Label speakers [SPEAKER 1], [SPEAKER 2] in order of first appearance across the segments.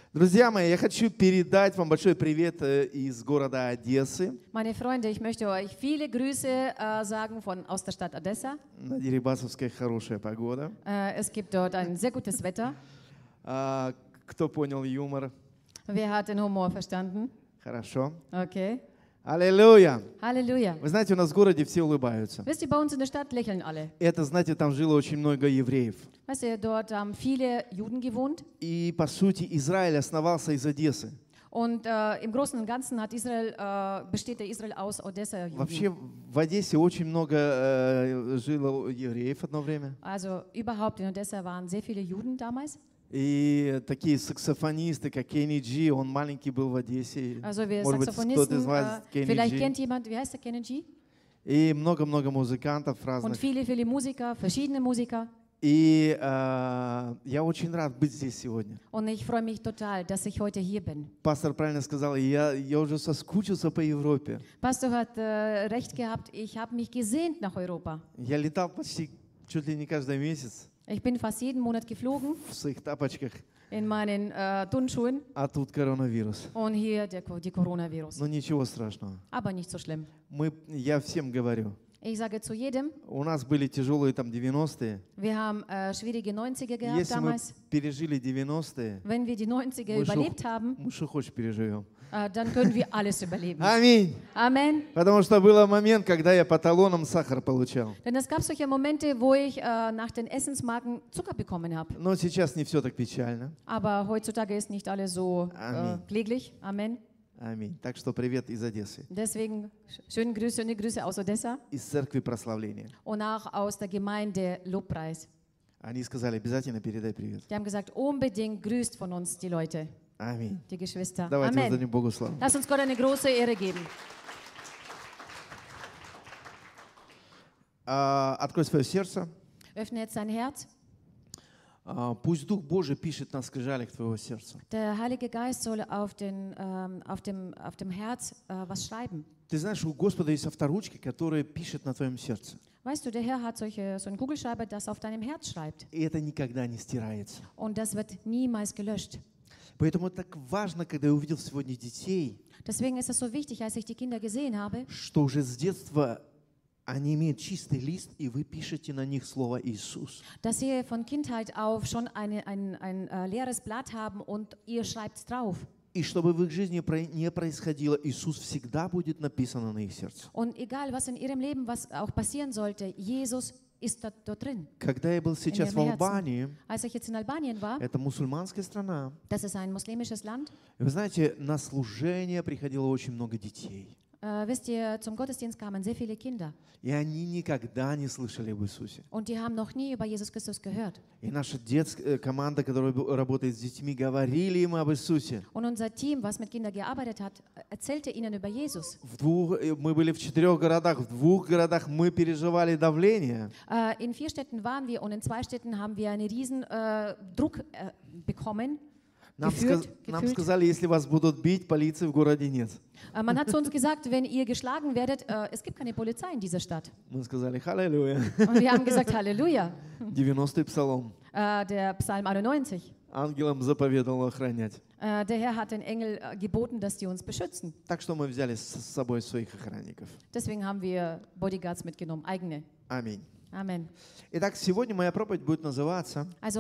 [SPEAKER 1] Друзья мои, я хочу передать вам большой привет из города Одессы.
[SPEAKER 2] Meine Freunde, ich möchte euch viele Grüße sagen aus der Stadt Odessa.
[SPEAKER 1] На Дерибасовской хорошая погода.
[SPEAKER 2] Es gibt dort ein sehr gutes Wetter.
[SPEAKER 1] Кто понял юмор?
[SPEAKER 2] Wer hat den Humor verstanden?
[SPEAKER 1] Хорошо.
[SPEAKER 2] Okay.
[SPEAKER 1] Аллилуйя!
[SPEAKER 2] Halleluja.
[SPEAKER 1] Вы знаете, у нас в городе все улыбаются.
[SPEAKER 2] Wisst ihr, bei uns in der Stadt lächeln alle.
[SPEAKER 1] Это, знаете, там жило очень много евреев.
[SPEAKER 2] Weißt ihr, dort haben viele Juden gewohnt.
[SPEAKER 1] И, по сути, Израиль основался из Одессы.
[SPEAKER 2] Und im Großen und Ganzen besteht der Israel aus Odessa.
[SPEAKER 1] Вообще, в Одессе очень много жило евреев одно время.
[SPEAKER 2] Also überhaupt in Odessa waren sehr viele Juden damals.
[SPEAKER 1] И такие саксофонисты, как Kenny G, он маленький был в Одессе.
[SPEAKER 2] Also wir
[SPEAKER 1] Может быть, кто-то из
[SPEAKER 2] Saxophonisten,
[SPEAKER 1] вас Kenny
[SPEAKER 2] vielleicht
[SPEAKER 1] G.
[SPEAKER 2] kennt jemand, wie heißt der Kenny G?
[SPEAKER 1] И много-много музыкантов
[SPEAKER 2] Und
[SPEAKER 1] разных.
[SPEAKER 2] viele Musiker, verschiedene Musiker.
[SPEAKER 1] И я очень рад быть здесь сегодня.
[SPEAKER 2] Und ich freue mich total, dass ich heute hier bin.
[SPEAKER 1] Пастор правильно сказал, я уже соскучился по Европе.
[SPEAKER 2] Pastor hat recht gehabt, ich habe mich gesehnt nach Europa.
[SPEAKER 1] Я летал почти чуть ли не каждый месяц
[SPEAKER 2] Ich bin fast jeden Monat geflogen
[SPEAKER 1] в своих тапочках,
[SPEAKER 2] in meinen Turnschuhen
[SPEAKER 1] а тут коронавирус.
[SPEAKER 2] und hier die Coronavirus.
[SPEAKER 1] Но ничего страшного.
[SPEAKER 2] Aber nicht so schlimm.
[SPEAKER 1] Я всем говорю,
[SPEAKER 2] Ich sage zu jedem,
[SPEAKER 1] у нас были тяжелые там 90-е.
[SPEAKER 2] wir haben schwierige 90er gehabt
[SPEAKER 1] Если мы
[SPEAKER 2] damals.
[SPEAKER 1] пережили 90-е,
[SPEAKER 2] Wenn wir die 90er überlebt haben,
[SPEAKER 1] мы что хочешь переживем.
[SPEAKER 2] dann können wir alles überleben.
[SPEAKER 1] Аминь.
[SPEAKER 2] Amen.
[SPEAKER 1] Потому что был момент, когда я по талонам сахар получал.
[SPEAKER 2] Denn es gab solche Momente, wo ich nach den Essensmarken Zucker bekommen habe.
[SPEAKER 1] Но сейчас не все так печально.
[SPEAKER 2] Aber heutzutage ist nicht alles so
[SPEAKER 1] Amen.
[SPEAKER 2] kläglich. Amen.
[SPEAKER 1] Аминь. Так что привет из Одессы.
[SPEAKER 2] Deswegen schöne Grüße aus Odessa
[SPEAKER 1] Из церкви прославления.
[SPEAKER 2] und auch aus der Gemeinde Lobpreis.
[SPEAKER 1] Они сказали, обязательно передай привет.
[SPEAKER 2] Die haben gesagt, unbedingt grüßt von uns die Leute,
[SPEAKER 1] Аминь.
[SPEAKER 2] die Geschwister.
[SPEAKER 1] Давайте
[SPEAKER 2] Amen.
[SPEAKER 1] воздадим Богу славу.
[SPEAKER 2] Lass uns Gott eine große Ehre geben.
[SPEAKER 1] Открой свое сердце.
[SPEAKER 2] Öffne jetzt dein Herz.
[SPEAKER 1] Пусть Дух Божий пишет на скрижалях твоего сердца.
[SPEAKER 2] Der Heilige Geist soll auf dem Herz was schreiben.
[SPEAKER 1] Ты знаешь, у Господа есть авторучки, которые пишет на твоем сердце.
[SPEAKER 2] Weißt du, der Herr hat so einen Kugelschreiber, das auf deinem Herz schreibt.
[SPEAKER 1] И это никогда не стирается.
[SPEAKER 2] Und das wird niemals gelöscht.
[SPEAKER 1] Поэтому так важно, когда я увидел сегодня детей,
[SPEAKER 2] Deswegen ist es so wichtig, als ich die Kinder gesehen habe,
[SPEAKER 1] что уже с детства они имеют чистый лист, и вы пишете на них слово Иисус.
[SPEAKER 2] dass sie von Kindheit auf schon ein leeres Blatt haben und ihr schreibt drauf.
[SPEAKER 1] И чтобы в их жизни не происходило, Иисус всегда будет написано на их сердце.
[SPEAKER 2] Und egal, was in ihrem Leben, was auch passieren sollte, Jesus ist dort drin.
[SPEAKER 1] Когда я был сейчас в Албании,
[SPEAKER 2] Als ich jetzt in Albanien war,
[SPEAKER 1] это мусульманская страна,
[SPEAKER 2] das ist ein muslimisches Land,
[SPEAKER 1] и вы знаете, на служение приходило очень много детей.
[SPEAKER 2] wisst ihr, zum Gottesdienst kamen sehr viele Kinder.
[SPEAKER 1] И они никогда не слышали об Иисусе.
[SPEAKER 2] Und die haben noch nie über Jesus Christus gehört.
[SPEAKER 1] И наша детская команда, которая работает с детьми, говорили им об Иисусе.
[SPEAKER 2] Und unser Team, was mit Kindern gearbeitet hat, erzählte ihnen über Jesus.
[SPEAKER 1] Мы были в 4 городах, в 2 городах мы переживали давление.
[SPEAKER 2] In 4 Städten waren wir und in 2 Städten haben wir einen riesen Druck bekommen.
[SPEAKER 1] Нам сказали, если вас будут бить, полиции в городе нет.
[SPEAKER 2] Man hat zu uns gesagt, wenn ihr geschlagen werdet, es gibt keine Polizei in dieser Stadt.
[SPEAKER 1] Мы сказали, халлелуя.
[SPEAKER 2] Und wir haben gesagt, Halleluja.
[SPEAKER 1] 90-й псалом.
[SPEAKER 2] Der Psalm 91.
[SPEAKER 1] Ангелам заповедовал охранять.
[SPEAKER 2] Der Herr hat den Engel geboten, dass die uns beschützen.
[SPEAKER 1] Так что мы взяли с собой своих охранников.
[SPEAKER 2] Deswegen haben wir Bodyguards mitgenommen, eigene.
[SPEAKER 1] Аминь.
[SPEAKER 2] Amen.
[SPEAKER 1] Итак, сегодня моя проповедь будет называться
[SPEAKER 2] Also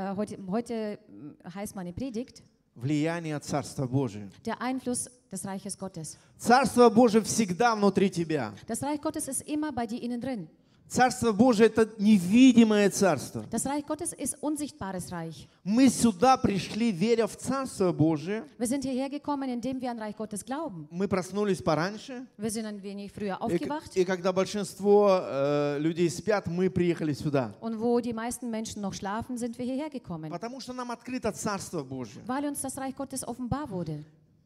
[SPEAKER 2] heute heißt meine Predigt
[SPEAKER 1] «Влияние Царства Божия».
[SPEAKER 2] der Einfluss des Reiches Gottes.
[SPEAKER 1] Царство Божие всегда внутри тебя.
[SPEAKER 2] Das Reich Gottes ist immer bei dir innen drin.
[SPEAKER 1] Царство Божие – это невидимое царство.
[SPEAKER 2] Das Reich Gottes ist unsichtbares Reich.
[SPEAKER 1] Мы сюда пришли, веря в Царство Божие.
[SPEAKER 2] Wir sind hierher gekommen, indem wir an Reich Gottes glauben.
[SPEAKER 1] Мы проснулись пораньше.
[SPEAKER 2] Wir sind ein wenig früher aufgewacht.
[SPEAKER 1] И когда большинство людей спят, мы приехали сюда.
[SPEAKER 2] Und wo die meisten Menschen noch schlafen, sind wir hierher gekommen.
[SPEAKER 1] Потому что нам открыто Царство Божие.
[SPEAKER 2] Weil uns das Reich Gottes offenbar wurde.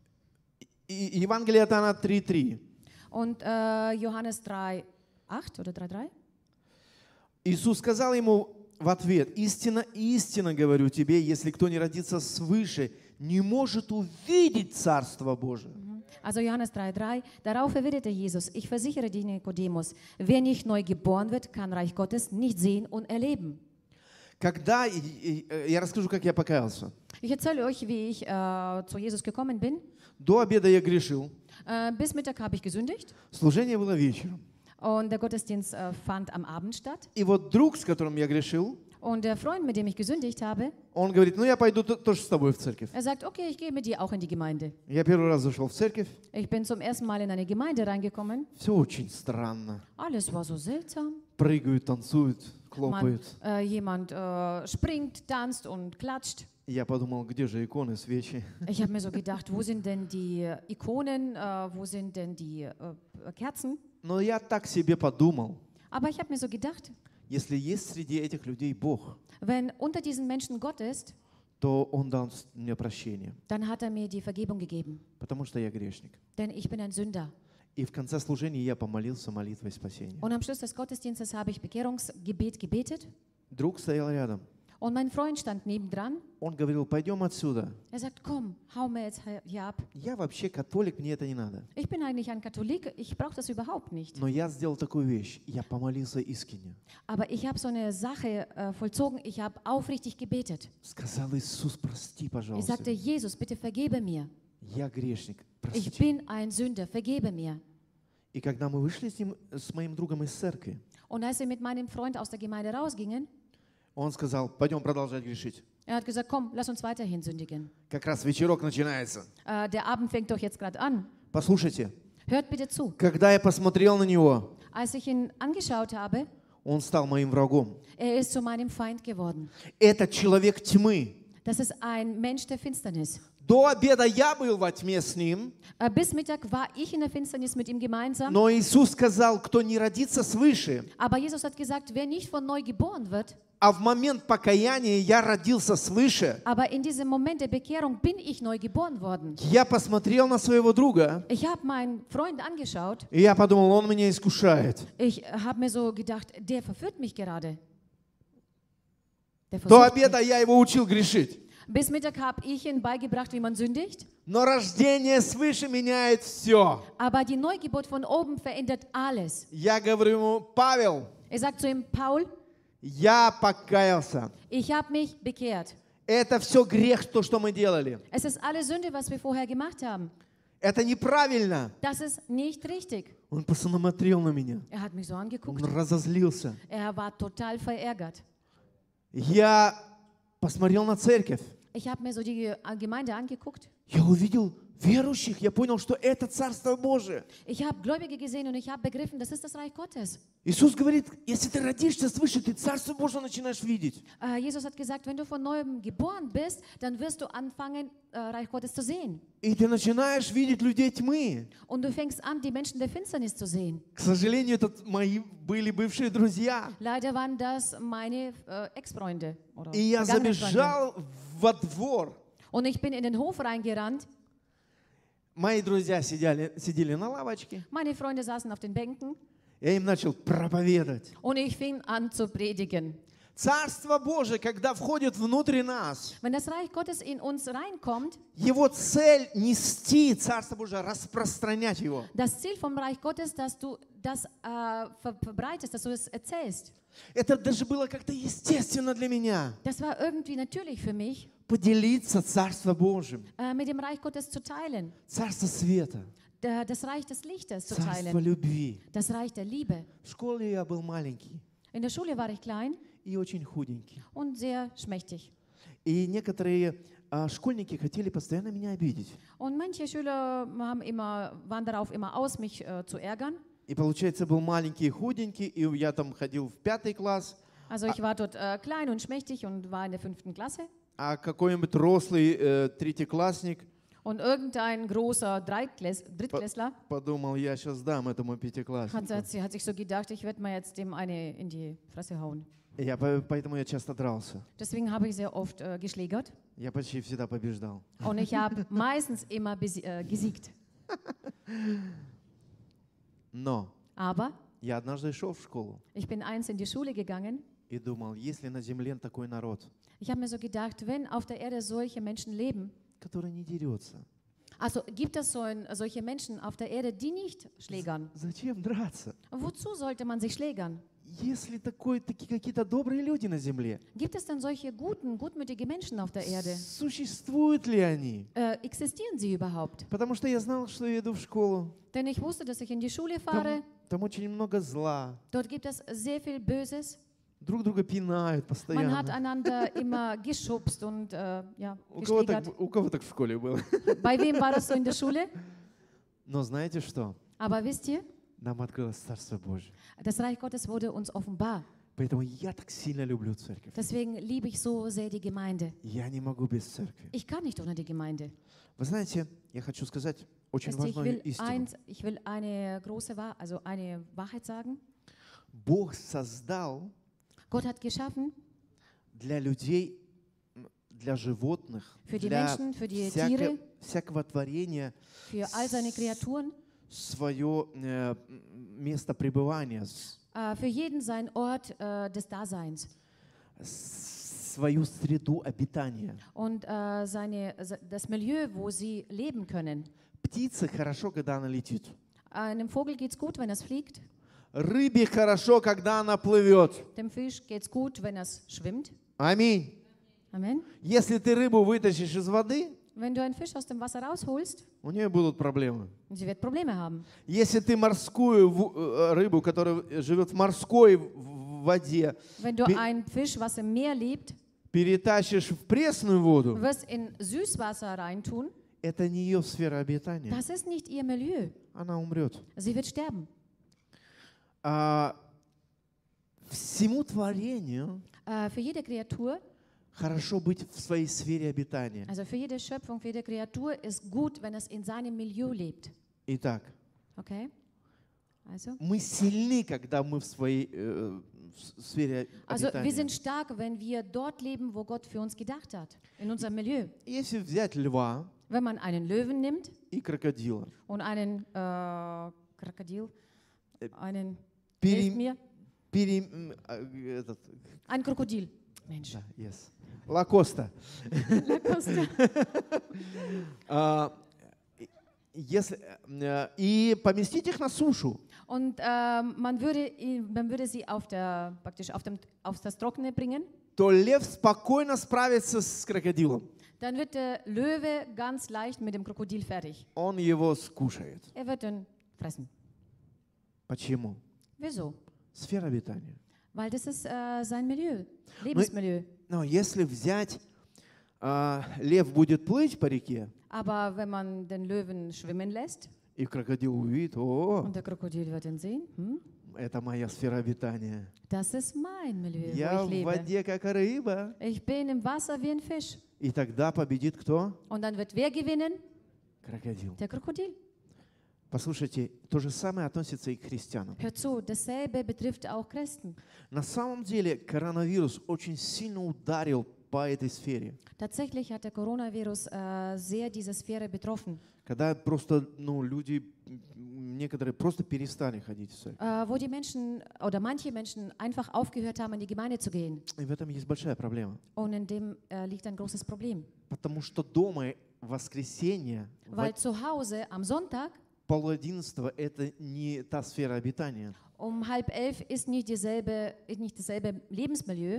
[SPEAKER 1] Евангелие от Иоанна 3:3.
[SPEAKER 2] Und Johannes 3,8 oder 3,3?
[SPEAKER 1] Иисус сказал ему в ответ: «Истинно, истинно говорю тебе, если кто не родится свыше, не может увидеть Царство Божие».
[SPEAKER 2] Also Johannes 3,3. Darauf erwiderte Jesus: Ich versichere dir, Nikodemus, wer nicht neu geboren wird, kann Reich Gottes nicht sehen und erleben.
[SPEAKER 1] Я расскажу, как я покаялся.
[SPEAKER 2] Ich erzähle euch, wie ich zu Jesus gekommen bin.
[SPEAKER 1] До обеда я грешил.
[SPEAKER 2] Bis Mittag habe ich gesündigt
[SPEAKER 1] Служение было вечером.
[SPEAKER 2] und der Gottesdienst fand am Abend statt.
[SPEAKER 1] И вот друг, с которым я грешил,
[SPEAKER 2] Und der Freund, mit dem ich gesündigt habe,
[SPEAKER 1] он говорит, ну я пойду тоже с тобой в церковь.
[SPEAKER 2] er sagt, okay, ich gehe mit dir auch in die Gemeinde.
[SPEAKER 1] Я первый раз зашел в церковь.
[SPEAKER 2] Ich bin zum ersten Mal in eine Gemeinde reingekommen.
[SPEAKER 1] Все очень странно.
[SPEAKER 2] Alles war so seltsam.
[SPEAKER 1] Прыгают, танцуют, хлопают.
[SPEAKER 2] Jemand springt, tanzt und klatscht.
[SPEAKER 1] Я подумал, где же иконы, свечи?
[SPEAKER 2] Ich habe mir so gedacht, wo sind denn die Ikonen, wo sind denn die Kerzen?
[SPEAKER 1] Но я так себе подумал,
[SPEAKER 2] Aber ich habe mir so gedacht,
[SPEAKER 1] если есть среди этих людей Бог,
[SPEAKER 2] wenn unter diesen Menschen Gott ist,
[SPEAKER 1] то Он даст мне прощение,
[SPEAKER 2] dann hat er mir die Vergebung gegeben.
[SPEAKER 1] потому что я грешник.
[SPEAKER 2] Denn ich bin ein Sünder.
[SPEAKER 1] И в конце служения я помолился молитвой спасения.
[SPEAKER 2] Und am Schluss des Gottesdienstes habe ich Bekehrungsgebet gebetet.
[SPEAKER 1] Друг стоял рядом.
[SPEAKER 2] Und mein Freund stand nebendran.
[SPEAKER 1] Он говорил, пойдем отсюда.
[SPEAKER 2] Er sagt, komm, hau mir jetzt hier ab.
[SPEAKER 1] Я вообще католик, мне это не надо.
[SPEAKER 2] Ich bin eigentlich ein Katholik, ich brauche das überhaupt nicht.
[SPEAKER 1] Но я сделал такую вещь. Я помолился искренне.
[SPEAKER 2] Aber ich habe so eine Sache vollzogen, ich habe aufrichtig gebetet.
[SPEAKER 1] Сказал, Иисус, прости,
[SPEAKER 2] Ich
[SPEAKER 1] пожалуйста.
[SPEAKER 2] sagte, Jesus, bitte vergebe mir.
[SPEAKER 1] Я грешник,
[SPEAKER 2] Ich
[SPEAKER 1] прости.
[SPEAKER 2] bin ein Sünder, vergebe mir.
[SPEAKER 1] И когда мы вышли с моим другом из церкви,
[SPEAKER 2] Und als wir mit meinem Freund aus der Gemeinde rausgingen,
[SPEAKER 1] он сказал, пойдем продолжать грешить.
[SPEAKER 2] er hat gesagt, komm, lass uns weiterhin sündigen.
[SPEAKER 1] Как раз вечерок начинается.
[SPEAKER 2] Der Abend fängt doch jetzt gerade an.
[SPEAKER 1] Послушайте,
[SPEAKER 2] Hört bitte zu.
[SPEAKER 1] когда я посмотрел на него,
[SPEAKER 2] Als ich ihn angeschaut habe,
[SPEAKER 1] он стал моим врагом.
[SPEAKER 2] er ist zu meinem Feind geworden.
[SPEAKER 1] Это человек тьмы.
[SPEAKER 2] Das ist ein Mensch der Finsternis.
[SPEAKER 1] До обеда я был во тьме с ним,
[SPEAKER 2] Bis Mittag war ich in der Finsternis mit ihm gemeinsam.
[SPEAKER 1] но Иисус сказал, кто не родится свыше,
[SPEAKER 2] Aber Jesus hat gesagt, wer nicht von neu geboren wird,
[SPEAKER 1] а в момент покаяния я родился свыше.
[SPEAKER 2] aber in diesem Moment der Bekehrung bin ich neu geboren worden.
[SPEAKER 1] Я посмотрел на своего друга,
[SPEAKER 2] Ich habe meinen Freund angeschaut.
[SPEAKER 1] и я подумал, он меня искушает.
[SPEAKER 2] Ich habe mir so gedacht, der verführt mich gerade. Der
[SPEAKER 1] До
[SPEAKER 2] versucht
[SPEAKER 1] обеда
[SPEAKER 2] mich.
[SPEAKER 1] я его учил грешить.
[SPEAKER 2] Bis Mittag habe ich ihm beigebracht, wie man sündigt.
[SPEAKER 1] Но рождение свыше меняет все.
[SPEAKER 2] Aber die Neugeburt von oben verändert alles.
[SPEAKER 1] Я говорю ему, Павел,
[SPEAKER 2] Er sagt zu ihm, Paul,
[SPEAKER 1] я покаялся.
[SPEAKER 2] ich habe mich bekehrt.
[SPEAKER 1] Это все грех, то, что мы делали.
[SPEAKER 2] Es ist alle Sünde, was wir vorher gemacht haben.
[SPEAKER 1] Это неправильно.
[SPEAKER 2] Das ist nicht richtig.
[SPEAKER 1] Он посмотрел на меня.
[SPEAKER 2] Er hat mich so
[SPEAKER 1] Он
[SPEAKER 2] angeguckt.
[SPEAKER 1] разозлился.
[SPEAKER 2] Er war total verärgert.
[SPEAKER 1] Я посмотрел на церковь.
[SPEAKER 2] Ich habe mir so die Gemeinde angeguckt.
[SPEAKER 1] Я увидел верующих. Я понял, что это Царство Божие.
[SPEAKER 2] Ich habe Gläubige gesehen und ich habe begriffen, das ist das Reich Gottes.
[SPEAKER 1] Иисус говорит, если ты родишься свыше, ты Царство Божие начинаешь видеть.
[SPEAKER 2] Jesus hat gesagt, wenn du von neuem geboren bist, dann wirst du anfangen, Reich Gottes zu sehen.
[SPEAKER 1] И ты начинаешь видеть людей тьмы.
[SPEAKER 2] Und du fängst an, die Menschen der Finsternis zu sehen.
[SPEAKER 1] К сожалению, это мои были бывшие друзья.
[SPEAKER 2] Leider waren das meine Ex-Freunde. Oder
[SPEAKER 1] И я
[SPEAKER 2] vergangene Freunde.
[SPEAKER 1] забежал во двор.
[SPEAKER 2] Und ich bin in den Hof reingerannt.
[SPEAKER 1] Мои друзья сидели на лавочке.
[SPEAKER 2] Meine Freunde saßen auf den Bänken.
[SPEAKER 1] Я им начал проповедовать.
[SPEAKER 2] Und ich fing an zu predigen.
[SPEAKER 1] Царство Божие, когда входит внутрь нас,
[SPEAKER 2] Wenn das Reich Gottes in uns reinkommt,
[SPEAKER 1] его цель нести Царство Божие, распространять его.
[SPEAKER 2] das Ziel vom Reich Gottes, dass du das verbreitest, dass du es erzählst.
[SPEAKER 1] Это даже было как-то естественно для меня.
[SPEAKER 2] Das war irgendwie natürlich für mich,
[SPEAKER 1] Поделиться Царство Божьим.
[SPEAKER 2] mit dem Reich Gottes zu teilen,
[SPEAKER 1] Царство света.
[SPEAKER 2] das Reich des Lichtes zu
[SPEAKER 1] Царство
[SPEAKER 2] teilen,
[SPEAKER 1] любви.
[SPEAKER 2] das Reich der Liebe.
[SPEAKER 1] В школе я был маленький
[SPEAKER 2] In der Schule war ich klein
[SPEAKER 1] и очень худенький.
[SPEAKER 2] und sehr schmächtig.
[SPEAKER 1] И некоторые школьники хотели постоянно меня обидеть.
[SPEAKER 2] Und manche Schüler waren darauf immer aus, mich zu ärgern.
[SPEAKER 1] И получается, был маленький и худенький, и я там ходил в 5 класс,
[SPEAKER 2] Also ich war dort klein und schmächtig und war in der 5. Klasse.
[SPEAKER 1] а какой-нибудь рослый третьеклассник
[SPEAKER 2] Und irgendein großer Drittklässler
[SPEAKER 1] подумал, я сейчас дам этому пятикласснику.
[SPEAKER 2] hat sich so gedacht, ich werde mal jetzt dem eine in die Fresse hauen.
[SPEAKER 1] Поэтому я часто дрался.
[SPEAKER 2] Deswegen habe ich sehr oft geschlägert
[SPEAKER 1] Я почти всегда побеждал.
[SPEAKER 2] und ich habe meistens immer gesiegt.
[SPEAKER 1] Но
[SPEAKER 2] Aber
[SPEAKER 1] я однажды шел в школу
[SPEAKER 2] ich bin einst in die Schule gegangen.
[SPEAKER 1] и думал, если на земле такой народ,
[SPEAKER 2] Ich habe mir so gedacht, wenn auf der Erde solche Menschen leben,
[SPEAKER 1] который не дерется,
[SPEAKER 2] also gibt es solche Menschen auf der Erde, die nicht schlägern.
[SPEAKER 1] зачем драться?
[SPEAKER 2] Wozu sollte man sich schlägern?
[SPEAKER 1] есть ли такие какие-то добрые люди на земле?
[SPEAKER 2] Gibt es denn solche gutmütige Menschen auf der Erde?
[SPEAKER 1] Существуют ли они?
[SPEAKER 2] Existieren sie überhaupt?
[SPEAKER 1] Потому что я знал, что я иду в школу.
[SPEAKER 2] Denn ich wusste, dass ich in die Schule fahre.
[SPEAKER 1] Там очень много зла.
[SPEAKER 2] Dort gibt es sehr viel Böses.
[SPEAKER 1] Друг друга пинают
[SPEAKER 2] Man hat
[SPEAKER 1] постоянно.
[SPEAKER 2] einander immer geschubst und ja,
[SPEAKER 1] У кого
[SPEAKER 2] gestriegert.
[SPEAKER 1] у кого так в школе было?
[SPEAKER 2] Bei wem war das so in der Schule?
[SPEAKER 1] Но знаете что?
[SPEAKER 2] Aber wisst ihr,
[SPEAKER 1] Нам открылось Царство Божье.
[SPEAKER 2] das Reich Gottes wurde uns offenbar.
[SPEAKER 1] Поэтому я так сильно люблю церковь.
[SPEAKER 2] Deswegen liebe ich so sehr die Gemeinde.
[SPEAKER 1] Я не могу без церкви.
[SPEAKER 2] Ich kann nicht ohne die Gemeinde.
[SPEAKER 1] Вы знаете, я хочу сказать очень
[SPEAKER 2] Wisst ihr,
[SPEAKER 1] важную истину.
[SPEAKER 2] ich will eine große also eine Wahrheit sagen.
[SPEAKER 1] Бог создал
[SPEAKER 2] Gott hat geschaffen
[SPEAKER 1] для людей, для животных,
[SPEAKER 2] für die
[SPEAKER 1] для
[SPEAKER 2] Menschen, für die Tiere,
[SPEAKER 1] всякого творения
[SPEAKER 2] für all seine Kreaturen,
[SPEAKER 1] свое место пребывания,
[SPEAKER 2] für jeden sein Ort des Daseins
[SPEAKER 1] свою среду обитания.
[SPEAKER 2] und das Milieu, wo sie leben können.
[SPEAKER 1] Птице хорошо, когда она летит.
[SPEAKER 2] Einem Vogel geht es gut, wenn es fliegt.
[SPEAKER 1] Рыбе хорошо, когда она плывет.
[SPEAKER 2] Dem Fisch geht es gut, wenn es schwimmt.
[SPEAKER 1] Аминь.
[SPEAKER 2] Amen.
[SPEAKER 1] Если ты рыбу вытащишь из воды,
[SPEAKER 2] Wenn du einen Fisch aus dem Wasser rausholst,
[SPEAKER 1] у нее будут проблемы.
[SPEAKER 2] sie wird Probleme haben.
[SPEAKER 1] Если ты морскую рыбу, которая живет в морской воде,
[SPEAKER 2] Wenn du einen Fisch, was im Meer lebt,
[SPEAKER 1] перетащишь в пресную воду,
[SPEAKER 2] wirst in Süßwasser reintun,
[SPEAKER 1] это не ее сфера обитания.
[SPEAKER 2] das ist nicht ihr Milieu.
[SPEAKER 1] Она умрет.
[SPEAKER 2] Sie wird sterben.
[SPEAKER 1] Всему творению
[SPEAKER 2] Für jede Kreatur,
[SPEAKER 1] хорошо быть в своей сфере обитания.
[SPEAKER 2] also für jede Schöpfung, für jede Kreatur ist gut, wenn es in seinem Milieu lebt.
[SPEAKER 1] Итак,
[SPEAKER 2] Okay? Also,
[SPEAKER 1] мы сильны, когда мы в своей сфере
[SPEAKER 2] wir
[SPEAKER 1] обитания.
[SPEAKER 2] sind stark, wenn wir dort leben, wo Gott für uns gedacht hat, in unserem Milieu.
[SPEAKER 1] Если взять льва
[SPEAKER 2] Wenn man einen Löwen nimmt
[SPEAKER 1] и крокодила,
[SPEAKER 2] und einen Krokodil, einen,
[SPEAKER 1] пере-
[SPEAKER 2] hilft mir,
[SPEAKER 1] этот,
[SPEAKER 2] ein Krokodil. Mensch.
[SPEAKER 1] да, yes. Лакоста.
[SPEAKER 2] Lacoste.
[SPEAKER 1] Если, и поместить их на сушу,
[SPEAKER 2] Und man würde sie praktisch auf das Trockene bringen.
[SPEAKER 1] то лев спокойно справится с крокодилом.
[SPEAKER 2] Dann wird der Löwe ganz leicht mit dem Krokodil fertig.
[SPEAKER 1] Он его скушает.
[SPEAKER 2] Er wird ihn fressen.
[SPEAKER 1] Почему?
[SPEAKER 2] Wieso?
[SPEAKER 1] Сфера обитания.
[SPEAKER 2] Weil das ist sein Milieu, Lebensmilieu.
[SPEAKER 1] Но если взять, лев будет плыть по реке,
[SPEAKER 2] Aber wenn man den Löwen schwimmen lässt
[SPEAKER 1] и крокодил увидит, о,
[SPEAKER 2] und der Krokodil wird ihn sehen,
[SPEAKER 1] это моя сфера обитания.
[SPEAKER 2] das ist mein Milieu,
[SPEAKER 1] Я
[SPEAKER 2] wo ich
[SPEAKER 1] в
[SPEAKER 2] lebe.
[SPEAKER 1] воде, как рыба.
[SPEAKER 2] Ich bin im Wasser wie ein Fisch.
[SPEAKER 1] И тогда победит кто?
[SPEAKER 2] Und dann wird wer gewinnen?
[SPEAKER 1] Крокодил.
[SPEAKER 2] Der Krokodil.
[SPEAKER 1] Послушайте, то же самое относится и к христианам.
[SPEAKER 2] Hört zu, dasselbe betrifft auch Christen.
[SPEAKER 1] На самом деле коронавирус очень сильно ударил по этой сфере.
[SPEAKER 2] Tatsächlich hat der Coronavirus sehr diese Sphäre betroffen,
[SPEAKER 1] Когда просто, люди, некоторые просто перестали ходить в церковь.
[SPEAKER 2] wo die Menschen oder manche Menschen einfach aufgehört haben, in die Gemeinde zu gehen.
[SPEAKER 1] И в этом есть большая проблема.
[SPEAKER 2] Und in dem liegt ein großes Problem.
[SPEAKER 1] Потому что дома в воскресенье,
[SPEAKER 2] Weil zu Hause am Sonntag
[SPEAKER 1] 10:30 это не та сфера обитания.
[SPEAKER 2] um 10:30 ist nicht dasselbe Lebensmilieu.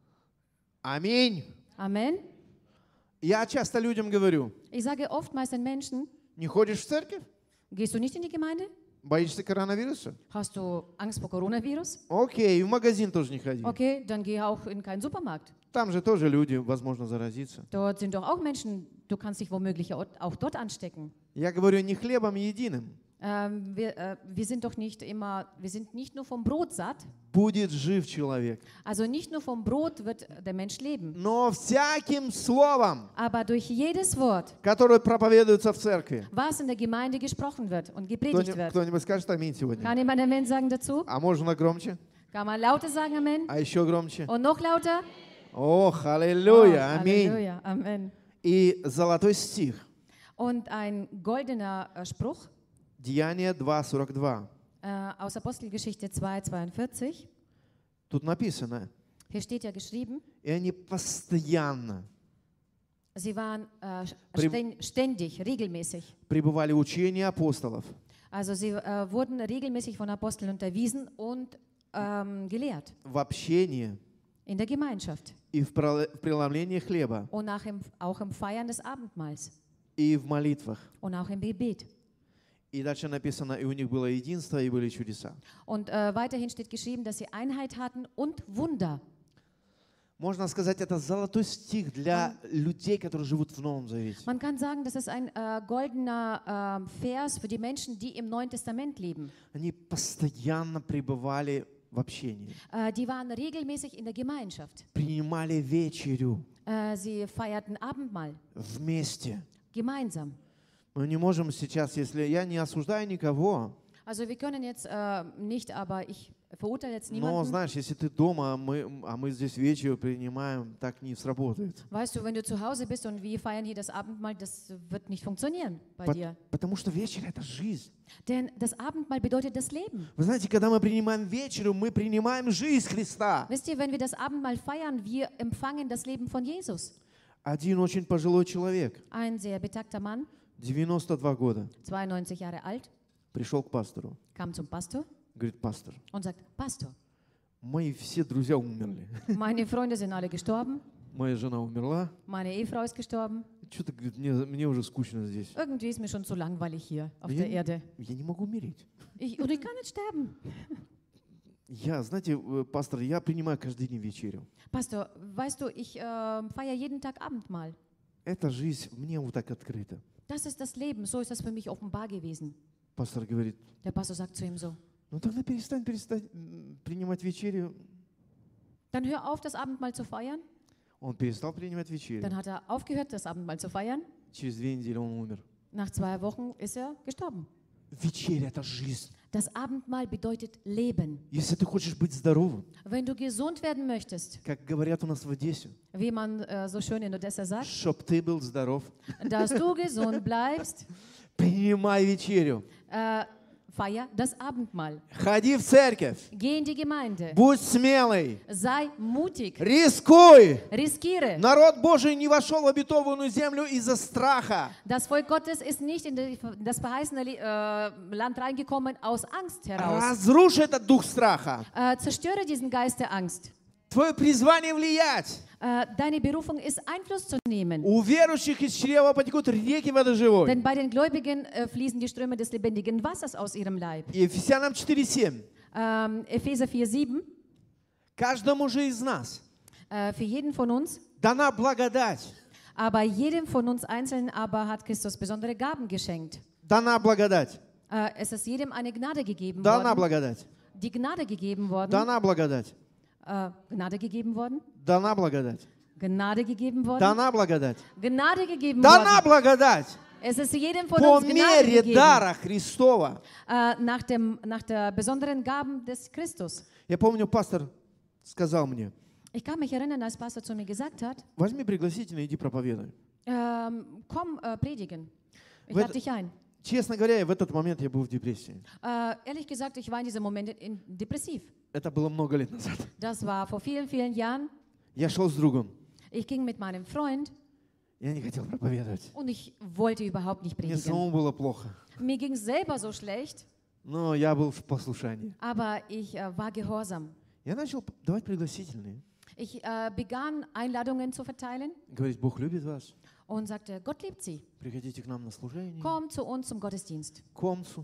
[SPEAKER 1] Аминь.
[SPEAKER 2] Amen.
[SPEAKER 1] Я часто людям говорю,
[SPEAKER 2] Ich sage oftmals den Menschen,
[SPEAKER 1] не ходишь в церковь?
[SPEAKER 2] gehst du nicht in die Gemeinde?
[SPEAKER 1] Боишься коронавируса?
[SPEAKER 2] Hast du Angst vor Coronavirus?
[SPEAKER 1] Окей, в магазин тоже не ходи.
[SPEAKER 2] Okay, dann geh auch in keinen Supermarkt.
[SPEAKER 1] Там же тоже люди, возможно, заразиться.
[SPEAKER 2] Dort sind doch auch Menschen, du kannst dich womöglich auch dort anstecken.
[SPEAKER 1] Я говорю не хлебом единым.
[SPEAKER 2] Wir sind nicht nur vom Brot satt,
[SPEAKER 1] Будет жив человек.
[SPEAKER 2] also nicht nur vom Brot wird der Mensch leben,
[SPEAKER 1] Но всяким словом,
[SPEAKER 2] aber durch jedes Wort,
[SPEAKER 1] которое проповедуется в церкви.
[SPEAKER 2] was in der Gemeinde gesprochen wird und gepredigt wird.
[SPEAKER 1] Кто-нибудь скажет аминь сегодня?
[SPEAKER 2] Kann jemand Amen sagen dazu?
[SPEAKER 1] А можно громче?
[SPEAKER 2] Kann man lauter sagen Amen?
[SPEAKER 1] А еще громче?
[SPEAKER 2] Und noch lauter?
[SPEAKER 1] Ох,
[SPEAKER 2] Oh,
[SPEAKER 1] аллилуйя, аминь.
[SPEAKER 2] Halleluja, Amen.
[SPEAKER 1] И золотой стих.
[SPEAKER 2] Und ein goldener Spruch
[SPEAKER 1] Деяния 2:42.
[SPEAKER 2] aus Apostelgeschichte 2,42.
[SPEAKER 1] Тут написано,
[SPEAKER 2] Hier steht ja geschrieben,
[SPEAKER 1] и они постоянно
[SPEAKER 2] sie waren
[SPEAKER 1] Prim-
[SPEAKER 2] ständig, regelmäßig.
[SPEAKER 1] пребывали в учении апостолов
[SPEAKER 2] Also sie wurden regelmäßig von Aposteln unterwiesen und gelehrt.
[SPEAKER 1] в общении
[SPEAKER 2] In der Gemeinschaft.
[SPEAKER 1] и в преломлении хлеба,
[SPEAKER 2] Und auch im Feiern des Abendmahls.
[SPEAKER 1] и в молитвах.
[SPEAKER 2] Und auch im Gebet.
[SPEAKER 1] И дальше написано, и у них было единство, и были чудеса.
[SPEAKER 2] Und weiterhin steht geschrieben, dass sie Einheit hatten und Wunder.
[SPEAKER 1] Можно сказать, это золотой стих для людей, которые живут в Новом Завете.
[SPEAKER 2] Man kann sagen, das ist ein goldener Vers für die Menschen, die im Neuen Testament leben.
[SPEAKER 1] Они постоянно пребывали в общении,
[SPEAKER 2] Die waren regelmäßig in der Gemeinschaft.
[SPEAKER 1] принимали вечерю
[SPEAKER 2] Sie feierten Abendmahl
[SPEAKER 1] вместе.
[SPEAKER 2] gemeinsam.
[SPEAKER 1] Мы не можем сейчас, если я не осуждаю никого,
[SPEAKER 2] Also wir können jetzt nicht, aber ich verurteile jetzt
[SPEAKER 1] но
[SPEAKER 2] niemanden.
[SPEAKER 1] знаешь, если ты дома, а мы здесь вечерю принимаем, так не сработает.
[SPEAKER 2] Weißt du, wenn du zu Hause bist und wir feiern hier das Abendmahl, das wird nicht funktionieren bei dir.
[SPEAKER 1] Потому что вечер — это жизнь.
[SPEAKER 2] Denn das Abendmahl bedeutet das Leben.
[SPEAKER 1] Вы знаете, когда мы принимаем вечерю, мы принимаем жизнь Христа.
[SPEAKER 2] Wisst ihr, wenn wir das Abendmahl feiern, wir empfangen das Leben von Jesus.
[SPEAKER 1] Один очень пожилой человек,
[SPEAKER 2] Ein sehr betagter Mann,
[SPEAKER 1] 92 года,
[SPEAKER 2] 92 Jahre alt,
[SPEAKER 1] пришел к пастору.
[SPEAKER 2] kam zum Pastor
[SPEAKER 1] Говорит, пастор,
[SPEAKER 2] und sagt, Pastor,
[SPEAKER 1] мои все друзья умерли.
[SPEAKER 2] meine Freunde sind alle gestorben,
[SPEAKER 1] Моя жена умерла.
[SPEAKER 2] meine Ehefrau ist gestorben.
[SPEAKER 1] Что-то, говорит, мне уже скучно здесь.
[SPEAKER 2] Irgendwie ist mir schon zu langweilig hier auf der Erde.
[SPEAKER 1] Я не могу умереть.
[SPEAKER 2] Ich kann nicht sterben.
[SPEAKER 1] Знаете, пастор, я принимаю каждый день вечерю.
[SPEAKER 2] Pastor, weißt du, ich feiere jeden Tag Abendmahl.
[SPEAKER 1] Эта жизнь мне вот так открыта.
[SPEAKER 2] Das ist das Leben, so ist das für mich offenbar gewesen.
[SPEAKER 1] Пастор говорит,
[SPEAKER 2] Der Pastor sagt zu ihm so,
[SPEAKER 1] ну тогда перестань принимать вечерю.
[SPEAKER 2] dann hör auf, das Abendmahl zu feiern.
[SPEAKER 1] Он перестал принимать вечерю.
[SPEAKER 2] Dann hat er aufgehört, das Abendmahl zu feiern.
[SPEAKER 1] Через 2 недели он умер.
[SPEAKER 2] Nach 2 Wochen ist er gestorben.
[SPEAKER 1] Вечеря — это жизнь.
[SPEAKER 2] Das Abendmahl bedeutet Leben.
[SPEAKER 1] Если ты хочешь быть здоровым,
[SPEAKER 2] Wenn du gesund werden möchtest,
[SPEAKER 1] как говорят у нас в Одессе,
[SPEAKER 2] wie man so schön in Odessa sagt,
[SPEAKER 1] чтоб ты был здоров,
[SPEAKER 2] dass du gesund bleibst,
[SPEAKER 1] принимай вечерю.
[SPEAKER 2] feier das Abendmahl.
[SPEAKER 1] Ходи в церковь.
[SPEAKER 2] Geh in die Gemeinde.
[SPEAKER 1] Будь смелый.
[SPEAKER 2] Sei mutig.
[SPEAKER 1] Рискуй.
[SPEAKER 2] Riskiere.
[SPEAKER 1] Народ Божий не вошел в обетованную землю из-за страха.
[SPEAKER 2] Das Volk Gottes ist nicht in das verheißene Land reingekommen aus Angst heraus.
[SPEAKER 1] Разруши этот дух страха.
[SPEAKER 2] Zerstöre diesen Geist der Angst.
[SPEAKER 1] Твое призвание влиять.
[SPEAKER 2] Deine Berufung ist, Einfluss zu nehmen.
[SPEAKER 1] У верующих из чрева потекут реки воды живой.
[SPEAKER 2] Denn bei den Gläubigen fließen die Ströme des lebendigen Wassers aus ihrem Leib.
[SPEAKER 1] Ефесянам 4:7.
[SPEAKER 2] Epheser 4,7.
[SPEAKER 1] Каждому же из нас
[SPEAKER 2] Für jeden von uns,
[SPEAKER 1] дана благодать.
[SPEAKER 2] aber jedem von uns einzeln aber hat Christus besondere Gaben geschenkt.
[SPEAKER 1] Дана благодать.
[SPEAKER 2] Es ist jedem eine Gnade gegeben
[SPEAKER 1] Дана
[SPEAKER 2] worden.
[SPEAKER 1] благодать.
[SPEAKER 2] Die Gnade gegeben worden.
[SPEAKER 1] Дана благодать.
[SPEAKER 2] Gnade gegeben worden.
[SPEAKER 1] Дана благодать.
[SPEAKER 2] Gnade gegeben worden.
[SPEAKER 1] Дана благодать.
[SPEAKER 2] Gnade gegeben
[SPEAKER 1] Дана
[SPEAKER 2] worden.
[SPEAKER 1] благодать.
[SPEAKER 2] Es ist jedem von
[SPEAKER 1] По
[SPEAKER 2] uns Gnade
[SPEAKER 1] мере
[SPEAKER 2] gegeben.
[SPEAKER 1] дара Христова.
[SPEAKER 2] Nach der besonderen Gaben des Christus.
[SPEAKER 1] Я помню, пастор сказал мне,
[SPEAKER 2] Ich kann mich erinnern, als Pastor zu mir gesagt hat,
[SPEAKER 1] возьми пригласительный, иди проповедуй.
[SPEAKER 2] komm predigen. Ich
[SPEAKER 1] Wird-
[SPEAKER 2] lade dich ein.
[SPEAKER 1] Честно говоря, в этот момент я был в депрессии.
[SPEAKER 2] Ehrlich gesagt, ich war in diesem Moment depressiv.
[SPEAKER 1] Это было много лет назад.
[SPEAKER 2] Das war vor vielen, vielen Jahren.
[SPEAKER 1] Я шел с другом.
[SPEAKER 2] Ich ging mit meinem Freund
[SPEAKER 1] Я не хотел проповедовать.
[SPEAKER 2] und ich wollte überhaupt nicht
[SPEAKER 1] Мне
[SPEAKER 2] predigen.
[SPEAKER 1] самому было плохо.
[SPEAKER 2] Mir ging es selber so schlecht,
[SPEAKER 1] Но я был в послушании.
[SPEAKER 2] aber ich war gehorsam.
[SPEAKER 1] Я начал давать пригласительные.
[SPEAKER 2] Ich begann, Einladungen zu verteilen
[SPEAKER 1] Говорить, Бог любит вас.
[SPEAKER 2] und sagte, Gott liebt sie.
[SPEAKER 1] Приходите к нам на служение.
[SPEAKER 2] Komm zu uns zum Gottesdienst.
[SPEAKER 1] Комцу.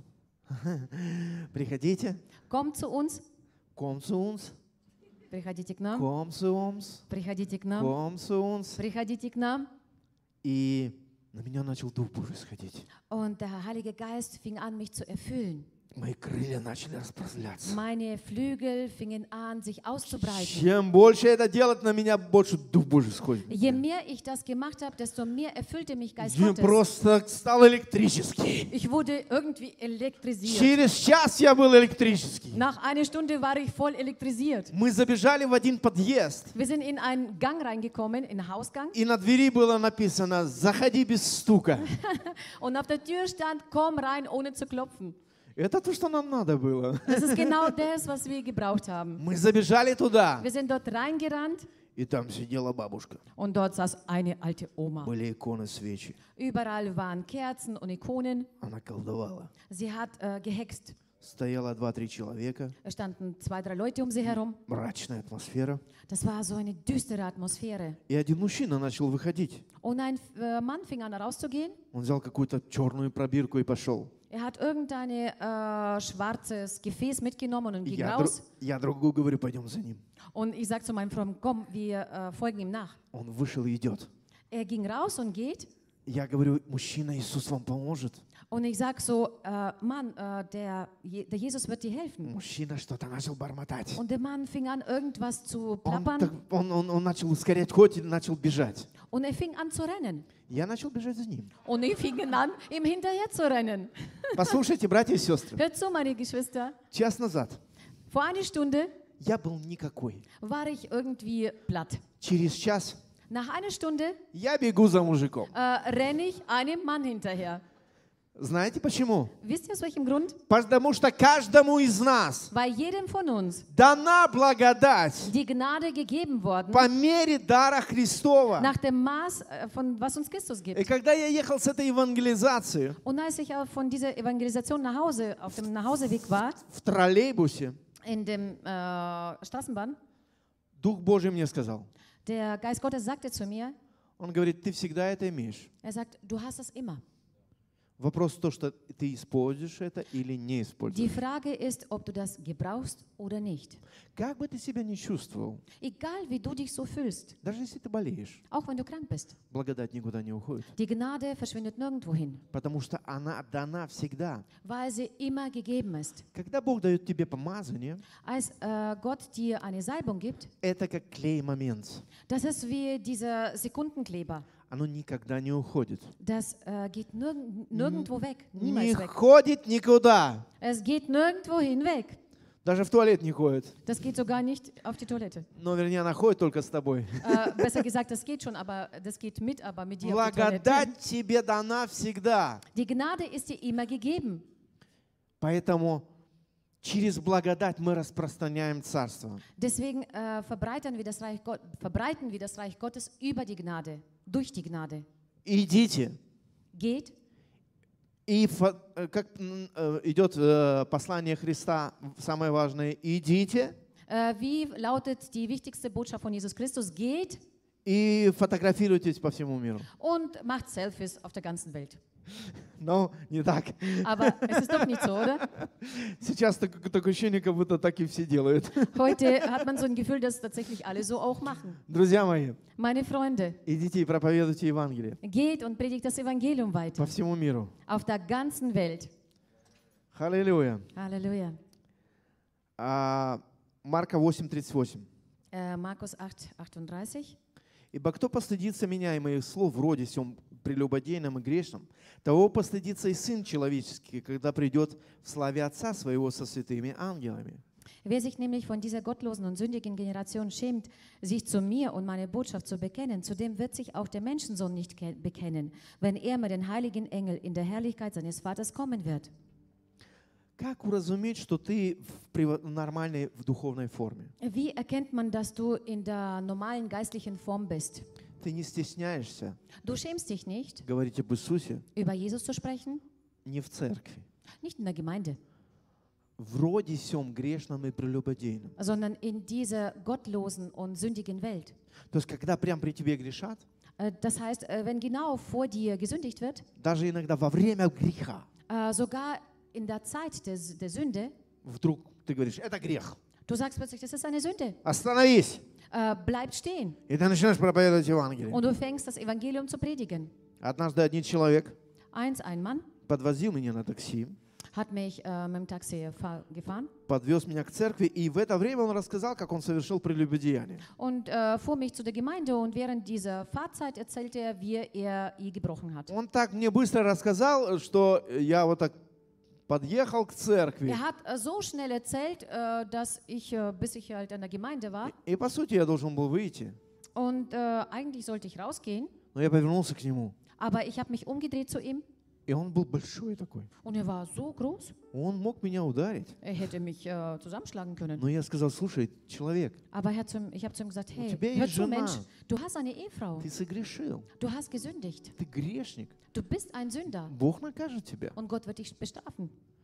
[SPEAKER 1] Приходите.
[SPEAKER 2] Komm zu uns.
[SPEAKER 1] Комцунс.
[SPEAKER 2] Приходите к нам.
[SPEAKER 1] Комцунс.
[SPEAKER 2] Приходите к нам.
[SPEAKER 1] Комцунс.
[SPEAKER 2] Приходите к нам.
[SPEAKER 1] И на меня начал Дух Божий сходить.
[SPEAKER 2] Und der Heilige Geist fing an, mich zu erfüllen.
[SPEAKER 1] Мои крылья начали расправляться.
[SPEAKER 2] Meine Flügel fingen an, sich auszubreiten.
[SPEAKER 1] Чем больше это делать, на меня больше Дух Божий сходит.
[SPEAKER 2] Je mehr ich das gemacht habe, desto mehr erfüllte mich Geist
[SPEAKER 1] Я
[SPEAKER 2] Gottes.
[SPEAKER 1] просто стал электрический.
[SPEAKER 2] Ich wurde irgendwie elektrisiert.
[SPEAKER 1] Через час я был электрический.
[SPEAKER 2] Nach einer Stunde war ich voll elektrisiert.
[SPEAKER 1] Мы забежали в один подъезд,
[SPEAKER 2] Wir sind in einen Gang reingekommen, in einen Hausgang.
[SPEAKER 1] и на двери было написано «Заходи без стука».
[SPEAKER 2] Und auf der Tür stand, komm rein, ohne zu klopfen.
[SPEAKER 1] Это то, что нам надо было.
[SPEAKER 2] Das ist genau das, was wir gebraucht haben.
[SPEAKER 1] Мы забежали туда,
[SPEAKER 2] Wir sind dort reingerannt
[SPEAKER 1] и там сидела бабушка.
[SPEAKER 2] und dort saß eine alte Oma.
[SPEAKER 1] Были иконы, свечи.
[SPEAKER 2] Überall waren Kerzen und Ikonen.
[SPEAKER 1] Она колдовала.
[SPEAKER 2] Sie hat gehext.
[SPEAKER 1] Стояло 2-3 человека,
[SPEAKER 2] Es standen 2, 3 Leute um sie herum.
[SPEAKER 1] мрачная атмосфера.
[SPEAKER 2] Das war so eine düstere Atmosphäre.
[SPEAKER 1] И один мужчина начал выходить.
[SPEAKER 2] Und ein Mann fing an rauszugehen.
[SPEAKER 1] Он взял какую-то черную пробирку и пошел.
[SPEAKER 2] Er hat irgendein schwarzes Gefäß mitgenommen und ging
[SPEAKER 1] Я
[SPEAKER 2] raus.
[SPEAKER 1] другу говорю, пойдем за ним.
[SPEAKER 2] Und ich sage zu meinem Freund, komm, wir folgen ihm nach.
[SPEAKER 1] Он вышел и идет.
[SPEAKER 2] Er ging raus und geht.
[SPEAKER 1] Я говорю, мужчина, Иисус вам поможет.
[SPEAKER 2] Und ich sage so, Mann, der Jesus wird dir helfen.
[SPEAKER 1] Мужчина что-то начал бормотать.
[SPEAKER 2] Und der Mann fing an, irgendwas zu
[SPEAKER 1] Он
[SPEAKER 2] plappern.
[SPEAKER 1] начал ускорять ход и начал бежать.
[SPEAKER 2] Und er fing an zu rennen.
[SPEAKER 1] Я начал бежать за ним.
[SPEAKER 2] Und ich fing an, ihm hinterher zu rennen.
[SPEAKER 1] Послушайте, братья и сестры,
[SPEAKER 2] Hört zu, meine Geschwister.
[SPEAKER 1] час назад
[SPEAKER 2] Vor einer Stunde
[SPEAKER 1] я был никакой.
[SPEAKER 2] war ich irgendwie platt.
[SPEAKER 1] Через час
[SPEAKER 2] Nach einer Stunde
[SPEAKER 1] я бегу за мужиком.
[SPEAKER 2] renne ich einem Mann hinterher.
[SPEAKER 1] Знаете почему?
[SPEAKER 2] Wisst ihr aus welchem Grund?
[SPEAKER 1] Потому что каждому из нас
[SPEAKER 2] Weil jedem von uns
[SPEAKER 1] дана благодать
[SPEAKER 2] die Gnade gegeben worden,
[SPEAKER 1] по мере дара Христова.
[SPEAKER 2] nach dem Maß von was uns Christus
[SPEAKER 1] И
[SPEAKER 2] gibt.
[SPEAKER 1] когда я ехал с этой евангелизацией
[SPEAKER 2] Und als ich von dieser Evangelisation nach Hause, auf dem Nachhauseweg war,
[SPEAKER 1] в троллейбусе,
[SPEAKER 2] in dem Straßenbahn,
[SPEAKER 1] Дух Божий мне сказал,
[SPEAKER 2] der Geist Gottes sagte zu mir,
[SPEAKER 1] он говорит, ты всегда это имеешь.
[SPEAKER 2] er sagt, du hast das immer.
[SPEAKER 1] Вопрос в том, что ты используешь это или не
[SPEAKER 2] Die
[SPEAKER 1] используешь.
[SPEAKER 2] Frage ist, ob du das gebrauchst oder nicht.
[SPEAKER 1] Как бы ты себя ни чувствовал,
[SPEAKER 2] Egal wie du dich so fühlst,
[SPEAKER 1] даже если ты болеешь,
[SPEAKER 2] auch wenn du krank bist,
[SPEAKER 1] благодать никуда не уходит.
[SPEAKER 2] die Gnade verschwindet nirgendwo hin,
[SPEAKER 1] Потому что она дана всегда.
[SPEAKER 2] weil sie immer gegeben ist.
[SPEAKER 1] Когда Бог дает тебе помазание,
[SPEAKER 2] Als Gott dir eine Salbung gibt,
[SPEAKER 1] это как клей-момент.
[SPEAKER 2] das ist wie dieser Sekundenkleber.
[SPEAKER 1] Оно никогда не уходит.
[SPEAKER 2] Das geht nirgendwo weg,
[SPEAKER 1] Не
[SPEAKER 2] niemals weg.
[SPEAKER 1] ходит никуда.
[SPEAKER 2] Es geht nirgendwo hinweg.
[SPEAKER 1] Даже в туалет не ходит.
[SPEAKER 2] Das geht sogar nicht auf die Toilette.
[SPEAKER 1] Но, вернее, она ходит только с тобой.
[SPEAKER 2] Besser gesagt, das geht schon, aber das geht mit, aber mit dir auf die Toilette.
[SPEAKER 1] Благодать тебе дана всегда.
[SPEAKER 2] Die Gnade ist dir immer gegeben.
[SPEAKER 1] Поэтому через благодать мы распространяем Царство.
[SPEAKER 2] Deswegen verbreiten wir das Reich Gottes über die Gnade, durch die Gnade.
[SPEAKER 1] Идите.
[SPEAKER 2] Geht.
[SPEAKER 1] И как идет послание Христа, самое важное, идите
[SPEAKER 2] Wie lautet die wichtigste Botschaft von Jesus Christus? Geht
[SPEAKER 1] и фотографируйтесь по всему миру.
[SPEAKER 2] und macht Selfies auf der ganzen Welt.
[SPEAKER 1] Но не так.
[SPEAKER 2] Aber es ist doch nicht so, oder?
[SPEAKER 1] Сейчас такое ощущение, как будто так и все делают.
[SPEAKER 2] Heute hat man so ein Gefühl, dass tatsächlich alle so auch machen.
[SPEAKER 1] Друзья мои,
[SPEAKER 2] Meine Freunde,
[SPEAKER 1] идите и проповедуйте Евангелие
[SPEAKER 2] geht und predigt das Evangelium
[SPEAKER 1] по
[SPEAKER 2] weiter.
[SPEAKER 1] всему миру.
[SPEAKER 2] Auf der ganzen Welt.
[SPEAKER 1] Аллилуйя.
[SPEAKER 2] Halleluja.
[SPEAKER 1] Марка 8:38.
[SPEAKER 2] Markus 8, 38.
[SPEAKER 1] «Ибо кто постыдится меня и моих слов в роде сем прелюбодейном и грешном, того постыдится и Сын Человеческий, когда придет в славе Отца Своего со святыми ангелами».
[SPEAKER 2] Wer sich nämlich von dieser gottlosen und sündigen Generation schämt, sich zu mir und meine Botschaft zu bekennen, zu dem wird sich auch der Menschensohn nicht bekennen, wenn er mit den heiligen Engeln in der Herrlichkeit seines Vaters kommen wird.
[SPEAKER 1] Как уразуметь, что ты в нормальной, в духовной форме?
[SPEAKER 2] Wie erkennt man, dass du in der normalen geistlichen Form bist?
[SPEAKER 1] Ты не стесняешься
[SPEAKER 2] Du schämst dich nicht,
[SPEAKER 1] говорить об Иисусе
[SPEAKER 2] über Jesus zu sprechen,
[SPEAKER 1] не в церкви,
[SPEAKER 2] nicht in der Gemeinde,
[SPEAKER 1] в роде сем грешном и прелюбодейном.
[SPEAKER 2] sondern in dieser gottlosen und sündigen Welt.
[SPEAKER 1] То есть, когда прям при тебе грешат,
[SPEAKER 2] Das heißt, wenn genau vor dir gesündigt wird,
[SPEAKER 1] даже иногда во время греха,
[SPEAKER 2] sogar in der Zeit der Sünde,
[SPEAKER 1] вдруг ты говоришь, это грех.
[SPEAKER 2] du sagst plötzlich, das ist eine Sünde.
[SPEAKER 1] Остановись.
[SPEAKER 2] Bleibt stehen.
[SPEAKER 1] И ты начинаешь проповедовать Евангелие.
[SPEAKER 2] Und du fängst das Evangelium zu predigen.
[SPEAKER 1] Однажды один человек
[SPEAKER 2] Ein Mann
[SPEAKER 1] подвозил меня на такси,
[SPEAKER 2] hat mich mit dem Taxi gefahren
[SPEAKER 1] подвез меня к церкви, и в это время он рассказал, как он совершил прелюбодеяние.
[SPEAKER 2] und fuhr mich zu der Gemeinde und während dieser Fahrzeit erzählte er, wie er ihr gebrochen hat.
[SPEAKER 1] Он так мне быстро рассказал, что я вот так подъехал к церкви.
[SPEAKER 2] Er hat so schnell erzählt, dass bis ich halt an der Gemeinde war
[SPEAKER 1] И по сути я должен был выйти.
[SPEAKER 2] und eigentlich sollte ich rausgehen,
[SPEAKER 1] Но я повернулся к нему.
[SPEAKER 2] aber ich habe mich umgedreht zu ihm
[SPEAKER 1] И он был большой такой.
[SPEAKER 2] und er war so groß,
[SPEAKER 1] Он мог меня ударить.
[SPEAKER 2] er hätte mich zusammenschlagen können.
[SPEAKER 1] Но я сказал, слушай, человек,
[SPEAKER 2] Aber ich habe zu ihm gesagt, hey,
[SPEAKER 1] тебя
[SPEAKER 2] hör
[SPEAKER 1] есть
[SPEAKER 2] zu
[SPEAKER 1] жена.
[SPEAKER 2] Mensch, du hast eine Ehefrau,
[SPEAKER 1] ты согрешил.
[SPEAKER 2] du hast gesündigt,
[SPEAKER 1] Ты грешник.
[SPEAKER 2] du bist ein Sünder
[SPEAKER 1] Бог накажет тебя.
[SPEAKER 2] und Gott wird dich bestrafen.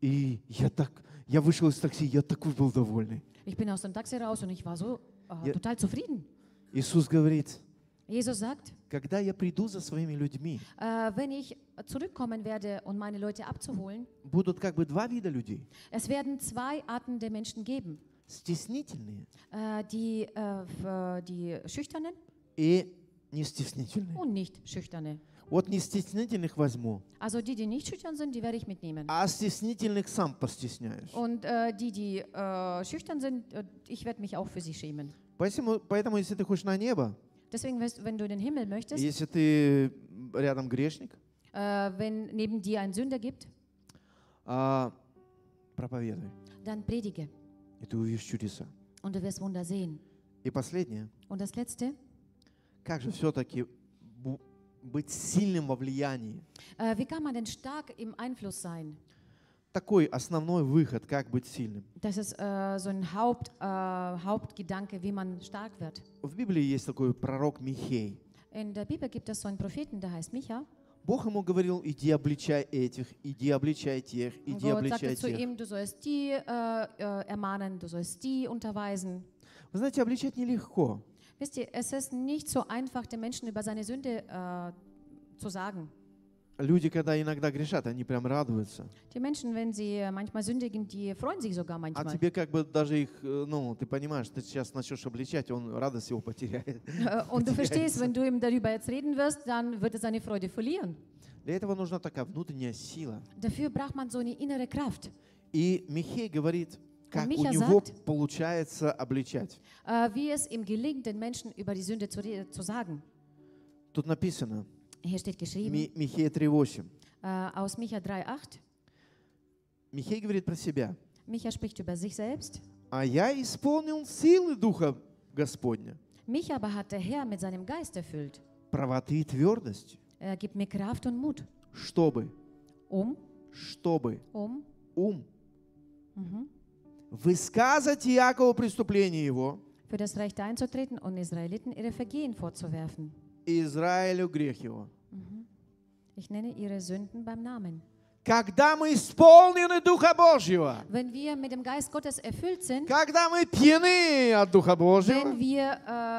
[SPEAKER 1] И я вышел из такси, я такой был довольный.
[SPEAKER 2] Ich bin aus dem Taxi raus und ich war so
[SPEAKER 1] Ja.
[SPEAKER 2] total zufrieden.
[SPEAKER 1] Иисус говорит,
[SPEAKER 2] Jesus sagt,
[SPEAKER 1] когда я приду за своими людьми,
[SPEAKER 2] wenn ich zurückkommen werde, um meine Leute abzuholen,
[SPEAKER 1] будут как бы два вида людей.
[SPEAKER 2] es werden zwei Arten der Menschen geben.
[SPEAKER 1] Стеснительные
[SPEAKER 2] Die Schüchternen
[SPEAKER 1] и нестеснительные.
[SPEAKER 2] und nicht Schüchterne.
[SPEAKER 1] Вот нестеснительных возьму,
[SPEAKER 2] Also die nicht schüchtern sind, die werde ich mitnehmen.
[SPEAKER 1] а стеснительных сам постесняюсь.
[SPEAKER 2] Und die schüchtern sind, ich werde mich auch für sie schämen.
[SPEAKER 1] Поэтому, если ты хочешь на небо,
[SPEAKER 2] Deswegen, wenn du in den Himmel möchtest,
[SPEAKER 1] если ты рядом грешник,
[SPEAKER 2] wenn neben dir ein Sünder gibt,
[SPEAKER 1] проповедуй,
[SPEAKER 2] dann predige
[SPEAKER 1] и ты увидишь чудеса.
[SPEAKER 2] und du wirst Wunder sehen.
[SPEAKER 1] И последнее,
[SPEAKER 2] Und das Letzte,
[SPEAKER 1] как же все-таки быть сильным во влиянии?
[SPEAKER 2] wie kann man denn stark im Einfluss sein?
[SPEAKER 1] Такой основной выход, как быть сильным.
[SPEAKER 2] Das ist so ein Hauptgedanke, wie man stark wird.
[SPEAKER 1] В Библии есть такой пророк Михей.
[SPEAKER 2] In der Bibel gibt es so einen Propheten, der heißt Micha.
[SPEAKER 1] Бог ему говорил, иди обличай этих, иди обличай тех,
[SPEAKER 2] Und
[SPEAKER 1] иди
[SPEAKER 2] Gott sagte
[SPEAKER 1] обличай
[SPEAKER 2] zu
[SPEAKER 1] тех.
[SPEAKER 2] ihm, du sollst die ermahnen, du sollst die unterweisen.
[SPEAKER 1] Вы знаете, обличать нелегко.
[SPEAKER 2] Wisst ihr, es ist nicht so einfach, den Menschen über seine Sünde zu sagen.
[SPEAKER 1] Люди, когда иногда грешат, они прям радуются.
[SPEAKER 2] Die Menschen, wenn sie manchmal sündigen, die freuen sich sogar
[SPEAKER 1] А
[SPEAKER 2] manchmal.
[SPEAKER 1] тебе как бы даже их, ну, ты понимаешь, ты сейчас начнешь обличать, он радость его потеряет.
[SPEAKER 2] Und du verstehst, wenn du ihm darüber jetzt reden wirst, dann wird er seine Freude verlieren.
[SPEAKER 1] Для этого нужна такая внутренняя сила.
[SPEAKER 2] Dafür braucht man so eine innere Kraft.
[SPEAKER 1] И Михей говорит, как у
[SPEAKER 2] Миха
[SPEAKER 1] него
[SPEAKER 2] sagt,
[SPEAKER 1] получается обличать.
[SPEAKER 2] Wie es ihm gelingt, den Menschen über die Sünde zu sagen.
[SPEAKER 1] Тут написано,
[SPEAKER 2] Hier steht geschrieben,
[SPEAKER 1] Михея 3:8.
[SPEAKER 2] aus Micha 3,8.
[SPEAKER 1] Михей говорит про себя.
[SPEAKER 2] Micha spricht über sich selbst.
[SPEAKER 1] А я исполнил силы Духа Господня,
[SPEAKER 2] Mich aber hat der Herr mit seinem Geist erfüllt.
[SPEAKER 1] правоты и твердости,
[SPEAKER 2] Er gibt mir Kraft und Mut,
[SPEAKER 1] чтобы
[SPEAKER 2] um
[SPEAKER 1] высказать Иакову преступление его,
[SPEAKER 2] für das Recht einzutreten und Israeliten ihre Vergehen vorzuwerfen.
[SPEAKER 1] и Израилю грех его.
[SPEAKER 2] Ich nenne ihre Sünden beim Namen.
[SPEAKER 1] Когда мы исполнены Духа Божьего,
[SPEAKER 2] Wenn wir mit dem Geist Gottes erfüllt sind,
[SPEAKER 1] когда мы пьяны от Духа Божьего,
[SPEAKER 2] wenn wir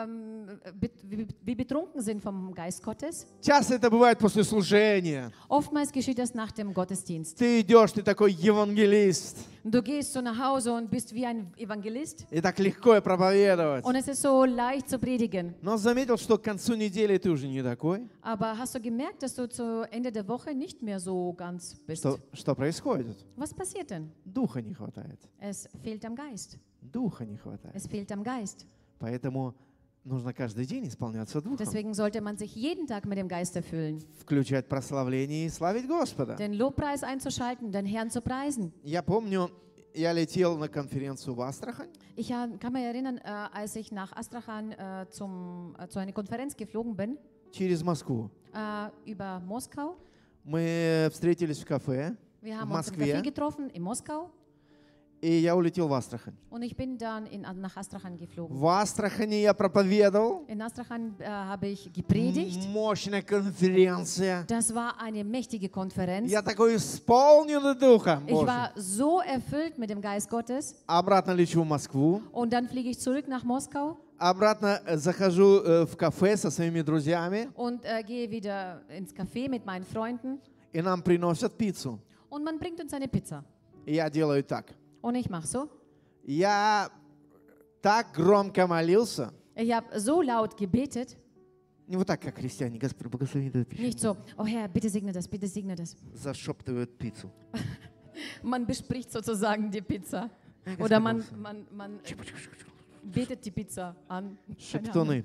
[SPEAKER 2] wie betrunken sind vom Geist Gottes,
[SPEAKER 1] часто это бывает после служения.
[SPEAKER 2] oftmals geschieht das nach dem Gottesdienst.
[SPEAKER 1] Ты идешь, ты такой евангелист,
[SPEAKER 2] Du gehst so nach Hause und bist wie ein Evangelist
[SPEAKER 1] и так легко проповедовать.
[SPEAKER 2] und es ist so leicht zu predigen.
[SPEAKER 1] Но заметил, что к концу недели ты уже не такой.
[SPEAKER 2] Aber hast du gemerkt, dass du zu Ende der Woche nicht mehr so ganz bist?
[SPEAKER 1] Что происходит?
[SPEAKER 2] Was passiert denn?
[SPEAKER 1] Духа не хватает.
[SPEAKER 2] Es fehlt am Geist.
[SPEAKER 1] Духа не хватает.
[SPEAKER 2] Es fehlt am Geist.
[SPEAKER 1] Поэтому нужно каждый день исполняться Духом.
[SPEAKER 2] Deswegen sollte man sich jeden Tag mit dem Geist erfüllen.
[SPEAKER 1] Включать прославление и славить Господа.
[SPEAKER 2] Den Lobpreis einzuschalten, den Herrn zu preisen.
[SPEAKER 1] Я помню, я летел на конференцию в Астрахань.
[SPEAKER 2] Ich kann mich erinnern, als ich nach Astrachan zu einer Konferenz geflogen bin,
[SPEAKER 1] Через Москву.
[SPEAKER 2] über Moskau.
[SPEAKER 1] Мы встретились в кафе
[SPEAKER 2] Wir
[SPEAKER 1] в
[SPEAKER 2] haben uns im Café
[SPEAKER 1] Москве,
[SPEAKER 2] getroffen in Moskau
[SPEAKER 1] и я улетел в Астрахань.
[SPEAKER 2] und ich bin dann nach Astrachan geflogen.
[SPEAKER 1] В Астрахани я проповедовал.
[SPEAKER 2] In Astrachan habe ich gepredigt.
[SPEAKER 1] Мощная конференция.
[SPEAKER 2] Das war eine mächtige Konferenz.
[SPEAKER 1] Я такой исполненный Духом
[SPEAKER 2] Ich
[SPEAKER 1] Божьим.
[SPEAKER 2] war so erfüllt mit dem Geist Gottes.
[SPEAKER 1] Обратно лечу в Москву.
[SPEAKER 2] Und dann fliege ich zurück nach Moskau
[SPEAKER 1] Обратно захожу в кафе со своими друзьями,
[SPEAKER 2] und gehe wieder ins Café mit meinen Freunden.
[SPEAKER 1] и нам приносят пиццу.
[SPEAKER 2] Und man bringt uns eine Pizza.
[SPEAKER 1] И я делаю так.
[SPEAKER 2] Und ich mache so.
[SPEAKER 1] Я так громко молился.
[SPEAKER 2] Ich habe so laut gebetet.
[SPEAKER 1] Не вот так, как христиане. Господи, благослови эту пищу.
[SPEAKER 2] Nicht so, oh Herr, bitte segne das, bitte segne das.
[SPEAKER 1] Зашептывают пиццу.
[SPEAKER 2] Man bespricht sozusagen die Pizza. Oder man betet die Pizza an. Keine Ahnung.
[SPEAKER 1] Шептуны.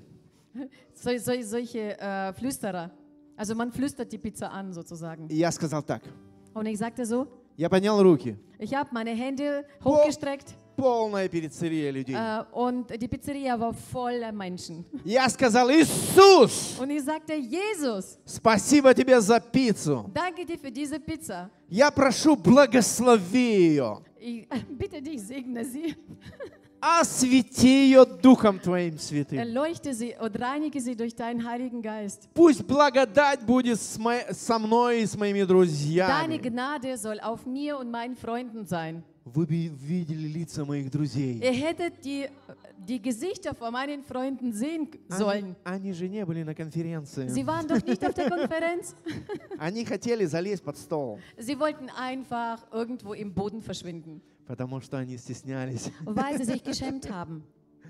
[SPEAKER 2] Solche Flüsterer. Also man flüstert die Pizza an sozusagen.
[SPEAKER 1] И я сказал так.
[SPEAKER 2] Und ich sagte so,
[SPEAKER 1] Я поднял руки.
[SPEAKER 2] ich habe meine Hände hochgestreckt
[SPEAKER 1] Полная пиццерия людей.
[SPEAKER 2] und die Pizzeria war voller Menschen.
[SPEAKER 1] Я сказал, Иисус,
[SPEAKER 2] Und ich sagte, Jesus,
[SPEAKER 1] спасибо тебе за пиццу.
[SPEAKER 2] danke dir für diese Pizza.
[SPEAKER 1] Я прошу, благослови ее.
[SPEAKER 2] Ich bitte dich, segne sie.
[SPEAKER 1] освети ее Духом Твоим святым.
[SPEAKER 2] Erleuchte sie und reinige sie durch deinen Heiligen Geist.
[SPEAKER 1] Пусть благодать будет со мной и с моими
[SPEAKER 2] Deine
[SPEAKER 1] друзьями.
[SPEAKER 2] Gnade soll auf mir und meinen Freunden sein.
[SPEAKER 1] Вы бы видели лица моих друзей.
[SPEAKER 2] Ihr hättet die Gesichter von meinen Freunden sehen sollen.
[SPEAKER 1] Они же не были на конференции.
[SPEAKER 2] Sie waren doch nicht auf der Konferenz.
[SPEAKER 1] Они хотели залезть под стол,
[SPEAKER 2] Sie wollten einfach irgendwo im Boden verschwinden,
[SPEAKER 1] потому что они стеснялись.
[SPEAKER 2] weil sie sich geschämt haben.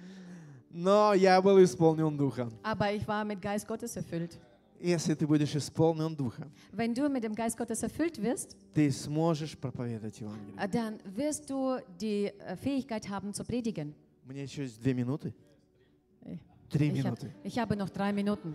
[SPEAKER 1] Но я был исполнен Духом.
[SPEAKER 2] Aber ich war mit Geist Gottes erfüllt.
[SPEAKER 1] Если ты будешь исполнен Духом,
[SPEAKER 2] Wenn du mit dem Geist Gottes erfüllt wirst,
[SPEAKER 1] ты сможешь проповедовать Евангелие.
[SPEAKER 2] dann wirst du die Fähigkeit haben zu predigen.
[SPEAKER 1] Мне еще есть 2 минуты.
[SPEAKER 2] Ich
[SPEAKER 1] 3
[SPEAKER 2] hab-
[SPEAKER 1] минуты.
[SPEAKER 2] Ich habe noch 3 Minuten.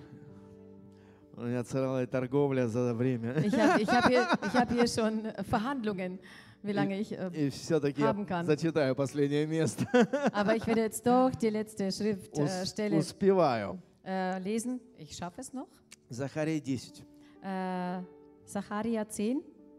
[SPEAKER 1] У меня целая торговля за время.
[SPEAKER 2] Ich hab hier schon Verhandlungen, wie lange ich.
[SPEAKER 1] И все-таки я
[SPEAKER 2] haben kann.
[SPEAKER 1] зачитаю последнее место.
[SPEAKER 2] Aber ich werde jetzt doch die letzte Schriftstelle
[SPEAKER 1] Успеваю.
[SPEAKER 2] lesen. Ich schaffe es noch.
[SPEAKER 1] Захария 10.
[SPEAKER 2] Sacharja 10.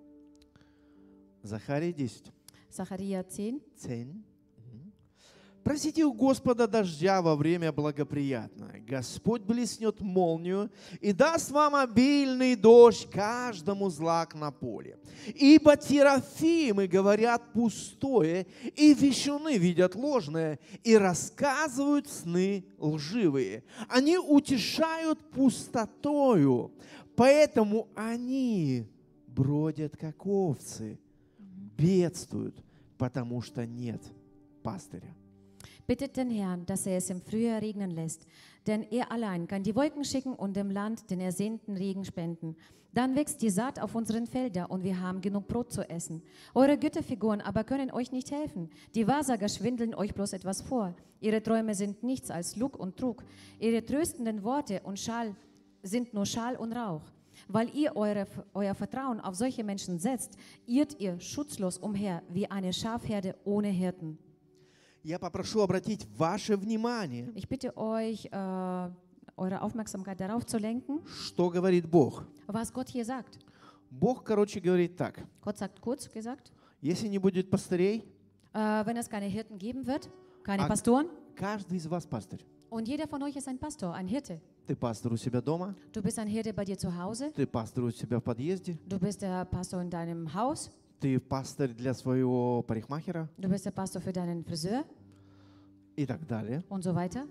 [SPEAKER 1] Захария 10.
[SPEAKER 2] Sacharja 10.
[SPEAKER 1] 10. Просите у Господа дождя во время благоприятное. Господь блеснет молнию и даст вам обильный дождь каждому злак на поле. Ибо терафимы говорят пустое, и вещуны видят ложное, и рассказывают сны лживые. Они утешают пустотою, поэтому они бродят, как овцы, бедствуют, потому что нет пастыря.
[SPEAKER 2] Bittet den Herrn, dass er es im Frühjahr regnen lässt, denn er allein kann die Wolken schicken und dem Land den ersehnten Regen spenden. Dann wächst die Saat auf unseren Feldern und wir haben genug Brot zu essen. Eure Götterfiguren aber können euch nicht helfen. Die Wahrsager schwindeln euch bloß etwas vor. Ihre Träume sind nichts als Lug und Trug. Ihre tröstenden Worte und Schall sind nur Schall und Rauch. Weil ihr euer Vertrauen auf solche Menschen setzt, irrt ihr schutzlos umher wie eine Schafherde ohne Hirten.
[SPEAKER 1] Я попрошу обратить ваше внимание,
[SPEAKER 2] Ich bitte euch, eure Aufmerksamkeit darauf zu lenken,
[SPEAKER 1] что говорит Бог.
[SPEAKER 2] was Gott hier sagt.
[SPEAKER 1] Бог, короче, говорит так.
[SPEAKER 2] Gott sagt kurz gesagt,
[SPEAKER 1] Если не будет пастырей,
[SPEAKER 2] wenn es keine Hirten geben wird, keine
[SPEAKER 1] Ah.
[SPEAKER 2] Pastoren,
[SPEAKER 1] каждый из вас пастырь.
[SPEAKER 2] und jeder von euch ist ein Pastor, ein Hirte.
[SPEAKER 1] Ты пастор у себя дома,
[SPEAKER 2] Du bist ein Hirte bei dir zu Hause,
[SPEAKER 1] ты пастор у себя в подъезде,
[SPEAKER 2] du bist der Pastor in deinem Haus,
[SPEAKER 1] ты пастырь для своего парикмахера
[SPEAKER 2] du bist der Pastor für deinen Friseur
[SPEAKER 1] и так далее.
[SPEAKER 2] und so weiter.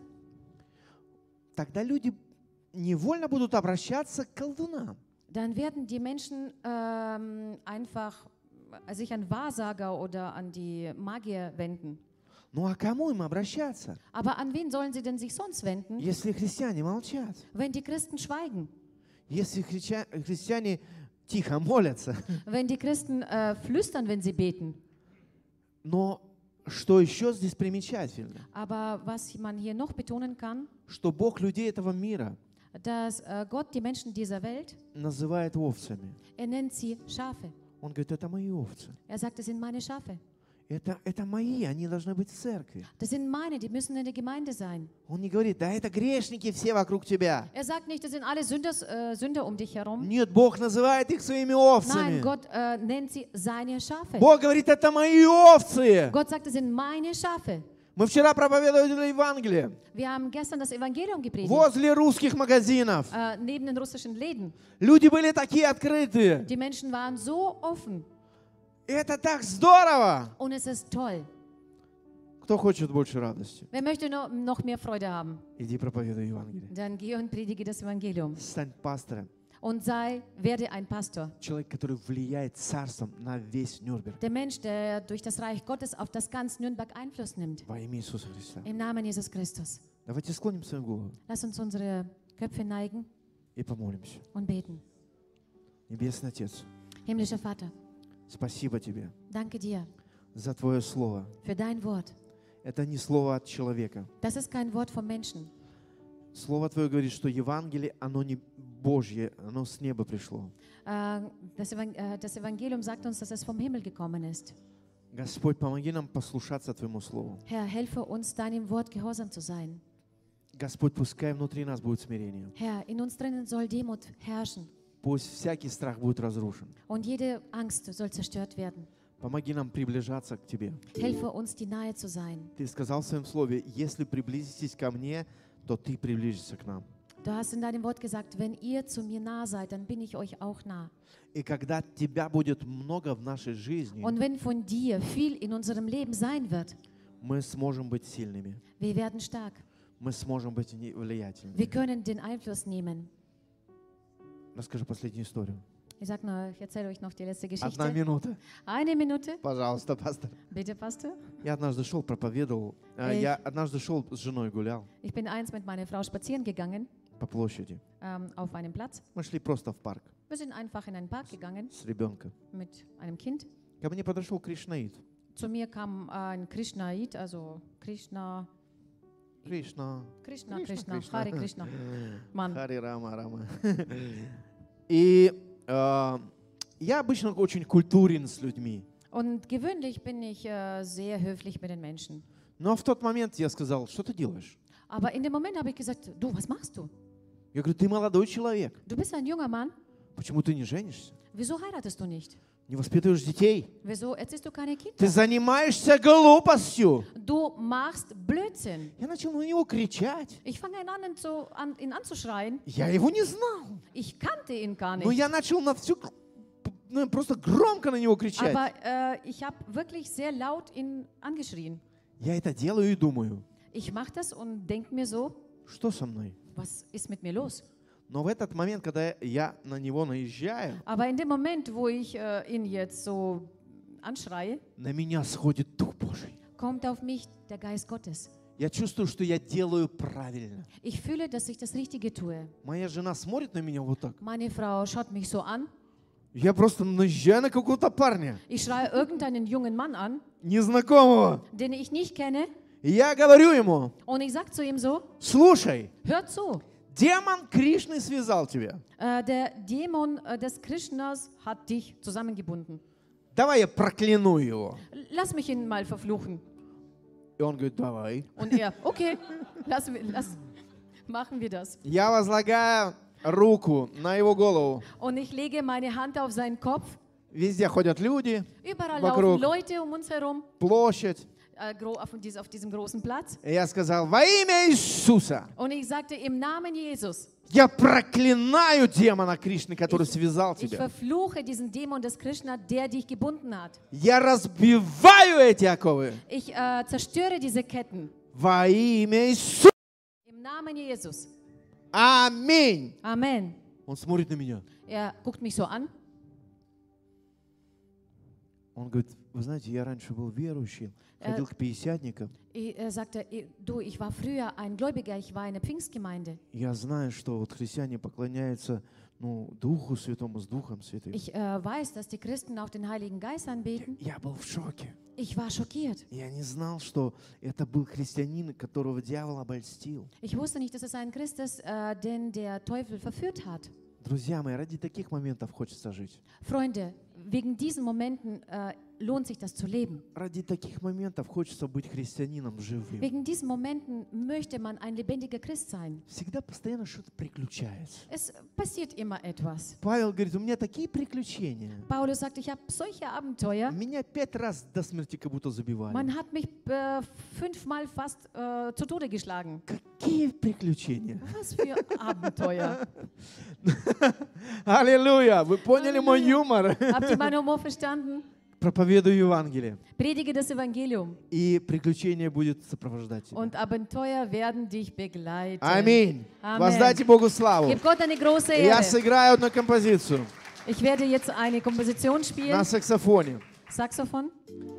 [SPEAKER 1] Тогда люди невольно будут обращаться к колдунам.
[SPEAKER 2] Dann werden die Menschen einfach sich an Wahrsager oder an die Magier wenden.
[SPEAKER 1] Ну а кому им обращаться,
[SPEAKER 2] Aber an wen sollen sie denn sich sonst wenden,
[SPEAKER 1] если христиане молчат?
[SPEAKER 2] wenn die Christen schweigen?
[SPEAKER 1] Если христиане тихо молятся?
[SPEAKER 2] Wenn die Christen flüstern, wenn sie beten.
[SPEAKER 1] Но что еще здесь примечательно?
[SPEAKER 2] Aber was man hier noch betonen kann,
[SPEAKER 1] Что Бог людей этого мира
[SPEAKER 2] dass Gott die Menschen dieser Welt,
[SPEAKER 1] называет овцами.
[SPEAKER 2] er nennt sie Schafe.
[SPEAKER 1] Он говорит, это мои овцы.
[SPEAKER 2] Er sagt, das sind meine Schafe.
[SPEAKER 1] Это мои, они должны быть в церкви.
[SPEAKER 2] Das sind meine, die müssen in der Gemeinde sein.
[SPEAKER 1] Он не говорит, да это грешники все вокруг тебя.
[SPEAKER 2] Er sagt nicht, das sind alle Sünder um dich herum.
[SPEAKER 1] Нет, Бог называет их своими
[SPEAKER 2] Nein,
[SPEAKER 1] овцами.
[SPEAKER 2] Gott nennt sie seine Schafe.
[SPEAKER 1] Бог говорит, это мои овцы.
[SPEAKER 2] Gott sagt, das sind meine Schafe.
[SPEAKER 1] Мы вчера проповедовали Евангелие
[SPEAKER 2] Wir haben gestern das Evangelium gepredigt,
[SPEAKER 1] возле русских магазинов.
[SPEAKER 2] neben den russischen Läden.
[SPEAKER 1] Люди были такие открытые.
[SPEAKER 2] Die Menschen waren so offen
[SPEAKER 1] Это так здорово.
[SPEAKER 2] und es ist toll.
[SPEAKER 1] Кто хочет больше радости?
[SPEAKER 2] Wer möchte noch mehr Freude haben?
[SPEAKER 1] Иди проповедуй Евангелие.
[SPEAKER 2] Dann geh und predige das Evangelium.
[SPEAKER 1] Стань пастором.
[SPEAKER 2] Und werde ein Pastor.
[SPEAKER 1] Человек, который влияет царством на весь Нюрнберг.
[SPEAKER 2] Der Mensch, der durch das Reich Gottes auf das ganz Nürnberg Einfluss nimmt.
[SPEAKER 1] Во имя Иисуса Христа.
[SPEAKER 2] Im Namen Jesus Christus.
[SPEAKER 1] Давайте склоним свою голову
[SPEAKER 2] Lass uns unsere Köpfe neigen
[SPEAKER 1] и помолимся.
[SPEAKER 2] und beten.
[SPEAKER 1] Небесный Отец,
[SPEAKER 2] Himmlischer Vater,
[SPEAKER 1] спасибо Тебе
[SPEAKER 2] danke dir
[SPEAKER 1] за Твое Слово.
[SPEAKER 2] für dein Wort.
[SPEAKER 1] Это не слово от человека.
[SPEAKER 2] Das ist kein Wort vom Menschen.
[SPEAKER 1] Слово Твое говорит, что Евангелие, оно не Божье, оно с неба пришло.
[SPEAKER 2] Das Evangelium sagt uns, dass es vom Himmel gekommen ist.
[SPEAKER 1] Господь, помоги нам послушаться Твоему Слову.
[SPEAKER 2] Herr, helfe uns, deinem Wort gehorsam zu sein.
[SPEAKER 1] Господь, пускай внутри нас будет смирение.
[SPEAKER 2] Herr, in uns drinnen soll Demut herrschen
[SPEAKER 1] Пусть всякий страх будет разрушен.
[SPEAKER 2] und jede Angst soll zerstört werden.
[SPEAKER 1] Помоги нам приближаться к Тебе.
[SPEAKER 2] Helfe uns, die nahe zu sein.
[SPEAKER 1] Ты сказал в Своем Слове, если приблизитесь ко мне, то Ты приблизишься к нам.
[SPEAKER 2] Du hast in deinem Wort gesagt, wenn ihr zu mir nah seid, dann bin ich euch auch nah.
[SPEAKER 1] И когда Тебя будет много в нашей жизни,
[SPEAKER 2] Und wenn von dir viel in unserem Leben sein wird,
[SPEAKER 1] мы сможем быть сильными,
[SPEAKER 2] wir werden stark.
[SPEAKER 1] мы сможем быть влиятельными.
[SPEAKER 2] Wir können den Einfluss nehmen.
[SPEAKER 1] Расскажи последнюю историю.
[SPEAKER 2] Ich erzähle euch noch die letzte
[SPEAKER 1] Одна
[SPEAKER 2] Geschichte.
[SPEAKER 1] минута.
[SPEAKER 2] Eine Minute,
[SPEAKER 1] Пожалуйста, пастор.
[SPEAKER 2] bitte, Pastor.
[SPEAKER 1] Я однажды шел, проповедовал. Я однажды шел с женой гулял
[SPEAKER 2] Ich bin einst mit meiner Frau spazieren gegangen
[SPEAKER 1] по площади.
[SPEAKER 2] auf einem Platz.
[SPEAKER 1] Мы шли просто в парк
[SPEAKER 2] Wir sind einfach in einen Park gegangen
[SPEAKER 1] с ребенком.
[SPEAKER 2] mit einem Kind.
[SPEAKER 1] Ко мне подошел Кришнаит.
[SPEAKER 2] Zu mir kam ein Krishnaid, also
[SPEAKER 1] Кришна.
[SPEAKER 2] Krishna,
[SPEAKER 1] Krishna.
[SPEAKER 2] Hare Krishna, Mann.
[SPEAKER 1] Хари Рама, Рама. И я обычно очень культурен с людьми.
[SPEAKER 2] Und gewöhnlich bin ich sehr höflich mit den Menschen.
[SPEAKER 1] Но в тот момент я сказал, что ты делаешь?
[SPEAKER 2] Aber in dem Moment habe ich gesagt, du, was machst du?
[SPEAKER 1] Я говорю, ты молодой человек.
[SPEAKER 2] Du bist ein junger Mann,
[SPEAKER 1] Почему ты не женишься?
[SPEAKER 2] wieso heiratest du nicht?
[SPEAKER 1] Не воспитываешь детей?
[SPEAKER 2] Wieso erziehst du keine
[SPEAKER 1] Ты
[SPEAKER 2] Kinder?
[SPEAKER 1] занимаешься глупостью.
[SPEAKER 2] Du machst Blödsinn.
[SPEAKER 1] Я начал на него кричать.
[SPEAKER 2] Ich fange an, ihn anzuschreien.
[SPEAKER 1] Я его не знал.
[SPEAKER 2] Ich kannte ihn gar
[SPEAKER 1] Но
[SPEAKER 2] nicht.
[SPEAKER 1] я начал на всю, просто громко на него кричать.
[SPEAKER 2] Aber ich habe wirklich sehr laut ihn angeschrien.
[SPEAKER 1] Я это делаю и думаю,
[SPEAKER 2] Ich mache das und denke mir so,
[SPEAKER 1] что со мной?
[SPEAKER 2] was ist mit mir los?
[SPEAKER 1] Но в этот момент, когда я на него наезжаю,
[SPEAKER 2] Aber in dem Moment, wo ich ihn jetzt so anschreie,
[SPEAKER 1] на меня сходит Дух Божий.
[SPEAKER 2] kommt auf mich der Geist Gottes.
[SPEAKER 1] Я чувствую, что я делаю правильно.
[SPEAKER 2] Ich fühle, dass ich das Richtige tue.
[SPEAKER 1] Моя жена смотрит на меня вот так.
[SPEAKER 2] Meine Frau schaut mich so an.
[SPEAKER 1] Я просто наезжаю на какого-то парня,
[SPEAKER 2] Ich schreie irgendeinen jungen Mann an,
[SPEAKER 1] незнакомого.
[SPEAKER 2] den ich nicht kenne.
[SPEAKER 1] И я говорю ему,
[SPEAKER 2] Und ich sage zu ihm so,
[SPEAKER 1] слушай,
[SPEAKER 2] hör zu,
[SPEAKER 1] демон Кришны связал тебя.
[SPEAKER 2] der Dämon des Krishnas hat dich zusammengebunden.
[SPEAKER 1] Давай я прокляну его.
[SPEAKER 2] Lass mich ihn mal verfluchen.
[SPEAKER 1] И он говорит, давай.
[SPEAKER 2] Und er, okay, machen wir das.
[SPEAKER 1] Я возлагаю руку на его голову.
[SPEAKER 2] Und ich lege meine Hand auf seinen Kopf.
[SPEAKER 1] Везде ходят люди,
[SPEAKER 2] Überall
[SPEAKER 1] Вокруг.
[SPEAKER 2] laufen Leute um uns herum,
[SPEAKER 1] площадь.
[SPEAKER 2] auf diesem großen Platz.
[SPEAKER 1] И я сказал, во имя Иисуса,
[SPEAKER 2] Und ich sagte, im Namen Jesus,
[SPEAKER 1] я проклинаю демона Кришны, который связал
[SPEAKER 2] ich
[SPEAKER 1] тебя.
[SPEAKER 2] verfluche diesen Dämon des Krishna, der dich gebunden hat.
[SPEAKER 1] Я разбиваю эти оковы
[SPEAKER 2] Ich zerstöre diese Ketten.
[SPEAKER 1] во имя Иисуса.
[SPEAKER 2] Im Namen Jesus.
[SPEAKER 1] Аминь.
[SPEAKER 2] Amen.
[SPEAKER 1] Он смотрит на меня.
[SPEAKER 2] Er guckt mich so an.
[SPEAKER 1] Он говорит, вы знаете, я раньше был верующим, ходил к пятидесятникам.
[SPEAKER 2] Er sagte, du, ich war früher ein Gläubiger, ich war in der Pfingstgemeinde.
[SPEAKER 1] Я знаю, что вот христиане поклоняются Духу Святому с Духом Святым.
[SPEAKER 2] Ich weiß, dass die Christen auch den Heiligen Geist anbeten.
[SPEAKER 1] Я был в шоке.
[SPEAKER 2] Ich war schockiert.
[SPEAKER 1] Я не знал, что это был христианин, которого дьявол обольстил.
[SPEAKER 2] Ich wusste nicht, dass es ein Christ ist, den der Teufel verführt hat.
[SPEAKER 1] Друзья мои, ради таких моментов хочется жить.
[SPEAKER 2] Freunde, wegen diesen Momenten lohnt sich das zu leben.
[SPEAKER 1] Ради таких моментов хочется быть христианином живым.
[SPEAKER 2] Wegen diesen Momenten möchte man ein lebendiger Christ sein.
[SPEAKER 1] Всегда постоянно что-то приключается.
[SPEAKER 2] Es passiert immer etwas.
[SPEAKER 1] Павел говорит, у меня такие приключения.
[SPEAKER 2] Paulus sagt, ich habe solche Abenteuer.
[SPEAKER 1] Меня 5 раз до смерти как будто забивали.
[SPEAKER 2] Man hat mich 5-mal fast zu Tode geschlagen.
[SPEAKER 1] Какие приключения?
[SPEAKER 2] Was für Abenteuer.
[SPEAKER 1] Аллилуйя! Вы поняли мой юмор?
[SPEAKER 2] Habt ihr meinen Humor verstanden?
[SPEAKER 1] Проповедую Евангелие.
[SPEAKER 2] Predige das Evangelium
[SPEAKER 1] И приключения будет сопровождать тебя.
[SPEAKER 2] und Abenteuer werden dich begleiten.
[SPEAKER 1] Аминь.
[SPEAKER 2] Amen.
[SPEAKER 1] Воздайте Богу славу.
[SPEAKER 2] Gib Gott eine große
[SPEAKER 1] Я
[SPEAKER 2] Ehre.
[SPEAKER 1] сыграю одну композицию
[SPEAKER 2] Ich werde jetzt eine Komposition
[SPEAKER 1] на
[SPEAKER 2] spielen.
[SPEAKER 1] саксофоне.
[SPEAKER 2] Saxophon.